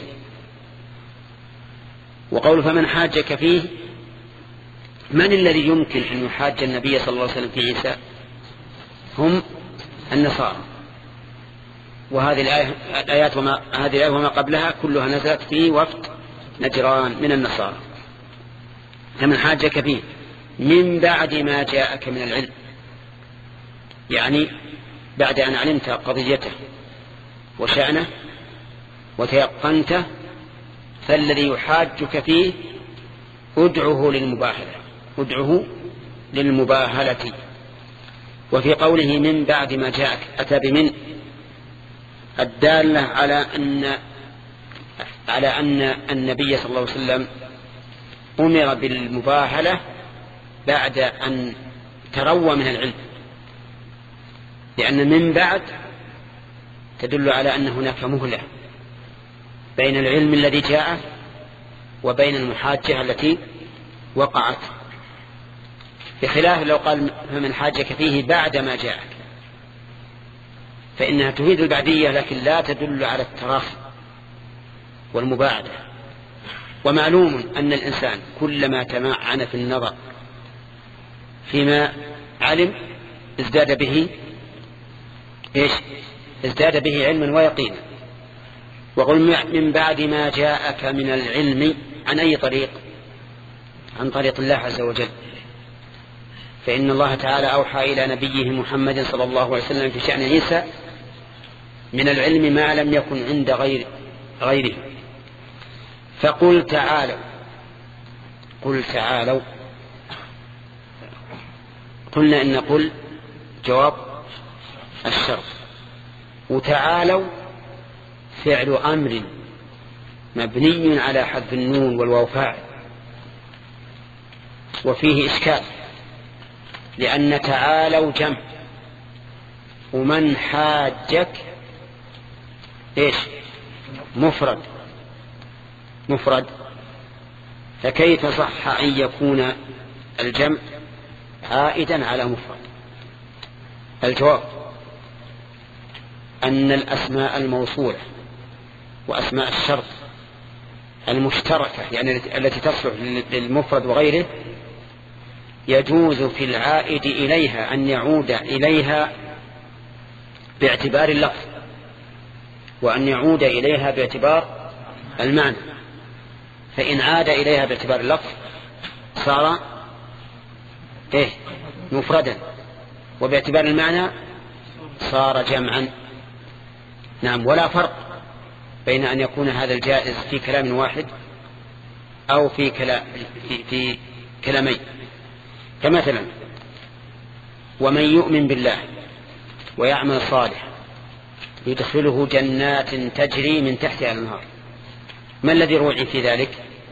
B: وقول فمن حاجك فيه، من الذي يمكن أن يحاج النبي صلى الله عليه وسلم في عيسى؟ هم النصارى. وهذه الآية الآيات وما هذه الآية وما قبلها كلها نزلت في وفد نجران من النصارى. فمن حاجك فيه من بعد ما جاءك من العلم، يعني بعد أن علمت قضيته وشأنه وتيقنته، فالذي يحاجك فيه ادعه للمباهلة ادعه للمباهلة. وفي قوله من بعد ما جاءك أتى بمن الدالة على أن على أن النبي صلى الله عليه وسلم أمر بالمباهلة بعد أن تروى من العلم، لأن من بعد تدل على أن هناك مهلة بين العلم الذي جاء وبين المحاجة التي وقعت، بخلاف لو قال فمن حاجك فيه بعد ما جاءك، فإنها تفيد البعدية لكن لا تدل على التراخي والمباعدة. ومعلوم أن الإنسان كلما تمعن في النظر فيما علم ازداد به إيش؟ ازداد به علما ويقينا. وقل من بعد ما جاءك من العلم، عن أي طريق؟ عن طريق الله عز وجل. فإن الله تعالى أوحى إلى نبيه محمد صلى الله عليه وسلم في شأن عيسى من العلم ما لم يكن عند غير غيره. فقل تعالوا، قل تعالوا، قلنا إن قل جواب الشرط، وتعالوا فعل أمر مبني على حذف النون والواو فاعل، وفيه إشكال لأن تعالوا جمع، ومن حاجك إيش؟ مفرد مفرد فكيف صح أن يكون الجمع عائدا على مفرد؟ الجواب أن الأسماء الموصولة وأسماء الشرط المشتركة يعني التي تصلح للمفرد وغيره يجوز في العائد إليها أن يعود إليها باعتبار اللفظ، وأن يعود إليها باعتبار المعنى. فإن عاد إليها باعتبار اللفظ صار إيه؟ مفردا، وباعتبار المعنى صار جمعا. نعم. ولا فرق بين أن يكون هذا الجائز في كلام واحد أو في, كلام في, في كلامين. كمثلا ومن يؤمن بالله ويعمل صالح يدخله جنات تجري من تحتها الأنهار. ما الذي روعي في ذلك؟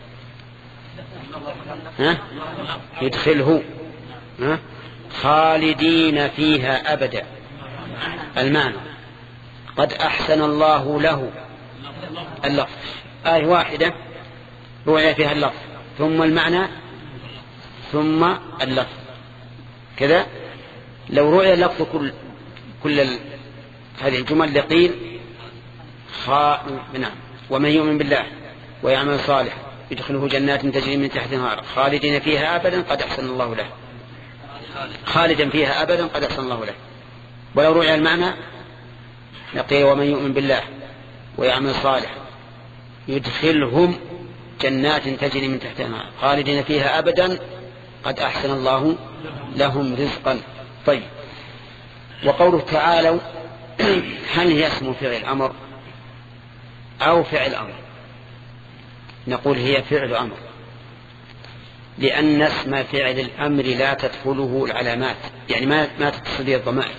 B: ها؟ يدخله ها؟ خالدين فيها أبدا. المعنى قد أحسن الله له اللفظ، آية واحدة روعي فيها اللفظ ثم المعنى ثم اللفظ كذا. لو روعي اللفظ كل كل هذه الجمل لقيل خا... نعم ومن يؤمن بالله ويعمل صالح يدخله جنات تجري من تحتها الأنهار خالدين فيها أبدا قد أحسن الله له، خالدا فيها أبدا قد أحسن الله له. ولو روعي المعنى لقيل ومن يؤمن بالله ويعمل صالح يدخلهم جنات تجري من تحتها الأنهار خالدين فيها أبدا قد أحسن الله لهم رزقا. طيب، وقوله تعالوا هل هي اسم فعل أمر أو فعل أمر؟ نقول هي فعل أمر، لأن اسم فعل الأمر لا تدخله العلامات، يعني ما ما تتصل به الضمائر.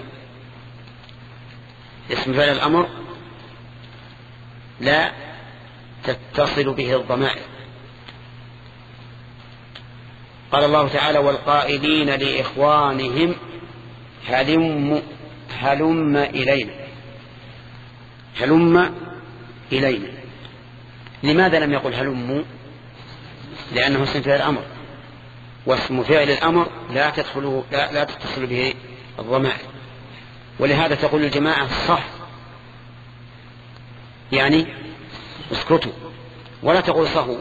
B: اسم فعل الأمر لا تتصل به الضمائر. قال الله تعالى والقائلين لإخوانهم هلم هلم إلينا هلم إلينا. لماذا لم يقل هلم؟ لأنه اسم فعل الأمر، واسم فعل الأمر لا تدخله لا, لا تتصل به الضمائر. ولهذا تقول الجماعة صح يعني اسكتوا، ولا تقول صهوا،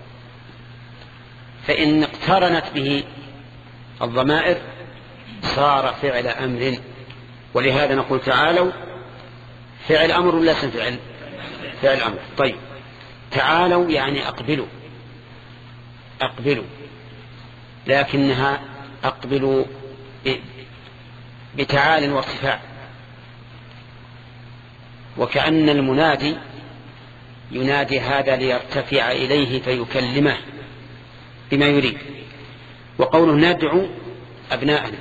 B: فإن اقترنت به الضمائر صار فعل أمر. ولهذا نقول تعالوا فعل أمر ولا اسم فعل فعل أمر. طيب، تعالوا يعني أقبلوا أقبلوا، لكنها أقبلوا بتعال وارتفاع، وكأن المنادي ينادي هذا ليرتفع إليه فيكلمه بما يريد. وقوله ندعو أبناءنا،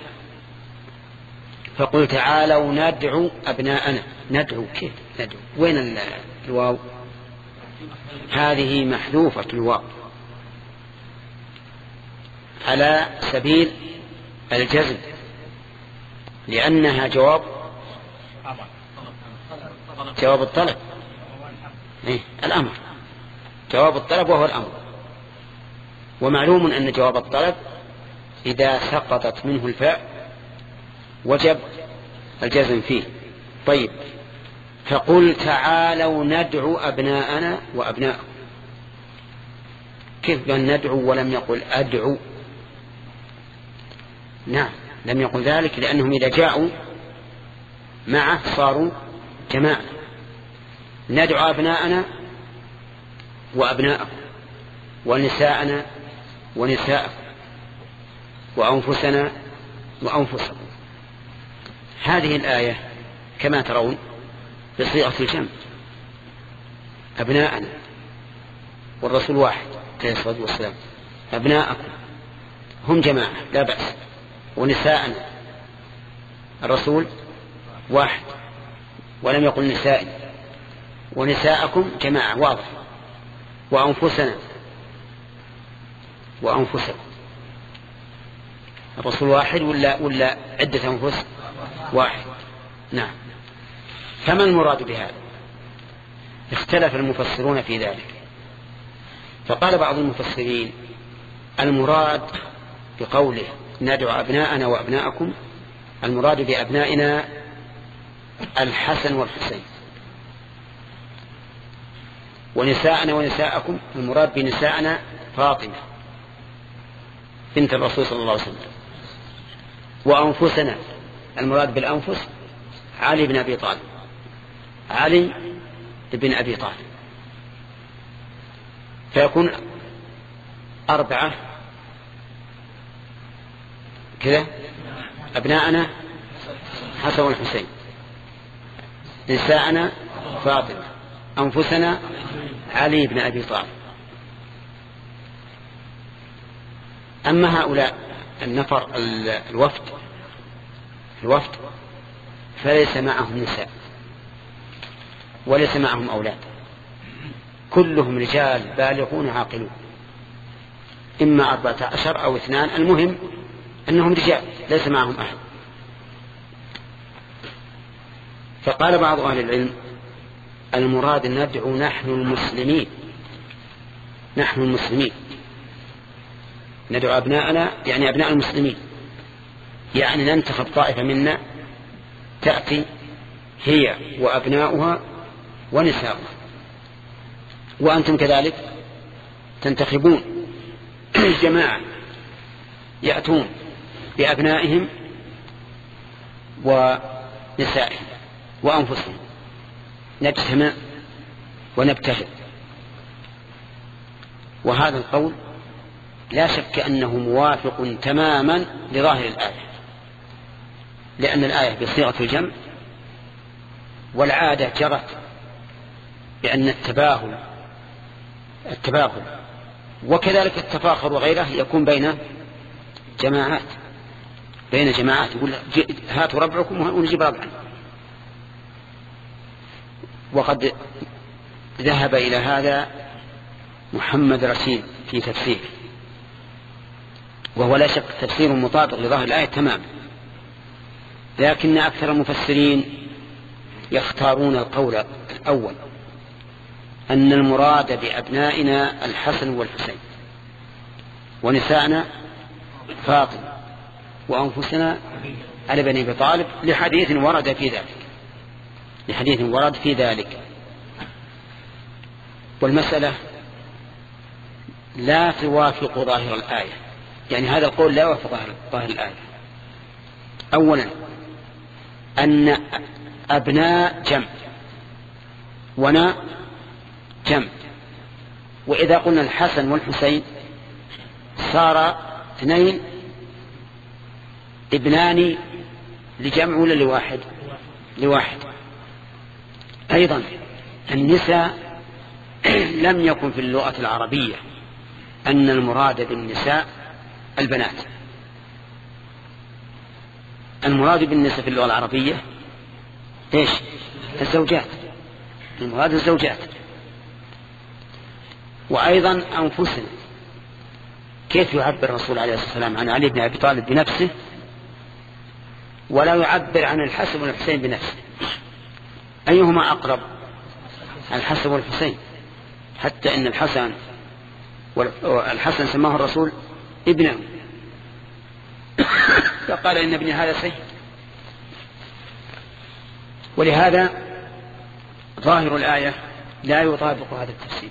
B: فقل تعالوا ندعو أبناءنا. ندعو كيف ندعو؟ وين الواو؟ هذه محذوفة الواو على سبيل الجزم، لأنها جواب جواب الطلب. إيه؟ الأمر جواب الطلب وهو الأمر. ومعلوم أن جواب الطلب إذا سقطت منه الفاء وجب الجزم فيه. طيب، فقل تعالوا ندعو أبناءنا وأبناءكم. كيف قال ندعو ولم يقل أدعو؟ نعم لم يقل ذلك لأنهم إذا جاءوا معه صاروا جماعة. ندعو أبناءنا وأبناءكم ونساءنا ونساءكم وأنفسنا وأنفسكم. هذه الآية كما ترون بصيغة الجمع، أبناءنا والرسول واحد عليه الصلاة والسلام، أبناءكم هم جماعة لا بأس، ونساءنا الرسول واحد ولم يقل نسائي، ونساءكم جماعة واضح، وأنفسنا وأنفسكم. الرسول واحد ولا ولا عدة أنفس؟ واحد. نعم. فما المراد بهذا؟ اختلف المفسرون في ذلك، فقال بعض المفسرين المراد بقوله ندعو أبناءنا وأبناءكم، المراد بأبنائنا الحسن والحسين، ونساءنا ونساءكم المراد بنساءنا فاطمة بنت الرسول صلى الله عليه وسلم، وأنفسنا المراد بالأنفس علي بن أبي طالب، علي بن أبي طالب. فيكون أربعة كذا، أبناءنا حسن والحسين، نساءنا فاطمة، أنفسنا علي بن أبي طالب. أما هؤلاء النفر الوفد الوفد فليس معهم نساء وليس معهم أولاد، كلهم رجال بالغون عاقلون، إما أربعة عشر أو اثنان، المهم أنهم رجال ليس معهم أحد. فقال بعض أهل العلم المراد ندعو نحن المسلمين، نحن المسلمين ندعو أبناءنا يعني أبناء المسلمين، يعني ننتخب طائفة منا تأتي هي وأبناؤها ونساؤها، وأنتم كذلك تنتخبون جماعة يأتون بأبنائهم ونسائهم وأنفسهم، نجتمع ونبتهل. وهذا القول لا شك أنه موافق تماما لظاهر الآية، لأن الآية بصيغة الجمع، والعادة جرت بأن التباهل التباهل وكذلك التفاخر وغيره يكون بين جماعات، بين جماعات يقول هاتوا ربعكم ونجيب ربعا. وقد ذهب إلى هذا محمد رشيد في تفسير، وهو لا شك تفسير مطابق لظاهر الآية تماما، لكن أكثر المفسرين يختارون القول الأول، أن المراد بأبنائنا الحسن والحسين، ونساءنا فاطمة، وأنفسنا علي بن أبي طالب، لحديث ورد في ذلك لحديث ورد في ذلك والمسألة لا توافق ظاهر الآية، يعني هذا القول لا يوافق ظاهر الآية. أولا أن أبناء جمع ونا جمع، وإذا قلنا الحسن والحسين صار اثنين ابنان لجمع ولا لواحد؟ لواحد. أيضا النساء لم يكن في اللغة العربية أن المراد بالنساء البنات، المراد بالنساء في اللغة العربية إيش؟ الزوجات، المراد الزوجات. وأيضا أنفسنا، كيف يعبر الرسول عليه الصلاة والسلام عن علي بن أبي طالب بنفسه ولا يعبر عن الحسن والحسين بنفسه؟ أيهما أقرب؟ الحسن والحسين، حتى إن الحسن والحسن سماه الرسول ابنه، فقال إن ابن هذا سيد. ولهذا ظاهر الآية لا يطابق هذا التفسير.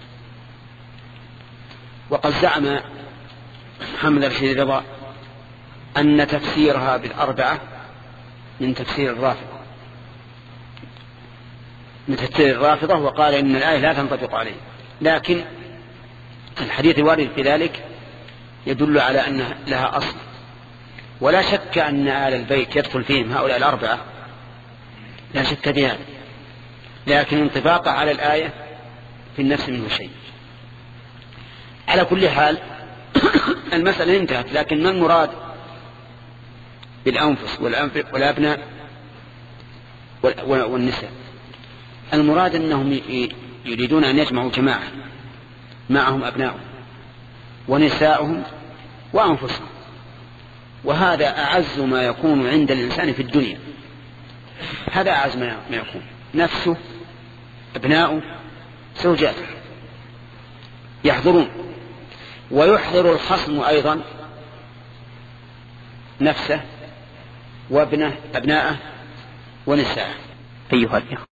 B: وقد زعم محمد رشيد رضا أن تفسيرها بالأربعة من تفسير الرافضة من تفسير الرافضة وقال إن الآية لا تنطبق عليه، لكن الحديث الوارد في ذلك يدل على أن لها أصل، ولا شك أن آل البيت يدخل فيهم هؤلاء الأربعة، لا شك بهذا، لكن انطباق على الآية في النفس منه شيء. على كل حال المسألة انتهت، لكن ما المراد بالأنفس والأبناء والنساء؟ المراد أنهم يريدون أن يجمعوا جماعة معهم أبناؤهم ونساؤهم وأنفسهم، وهذا أعز ما يكون عند الإنسان في الدنيا. هذا أعز ما يكون، نفسه أبناؤه زوجاته يحضرون، ويحضر الخصم أيضا نفسه وابنه أبناءه ونساءه. أيها الأخوة،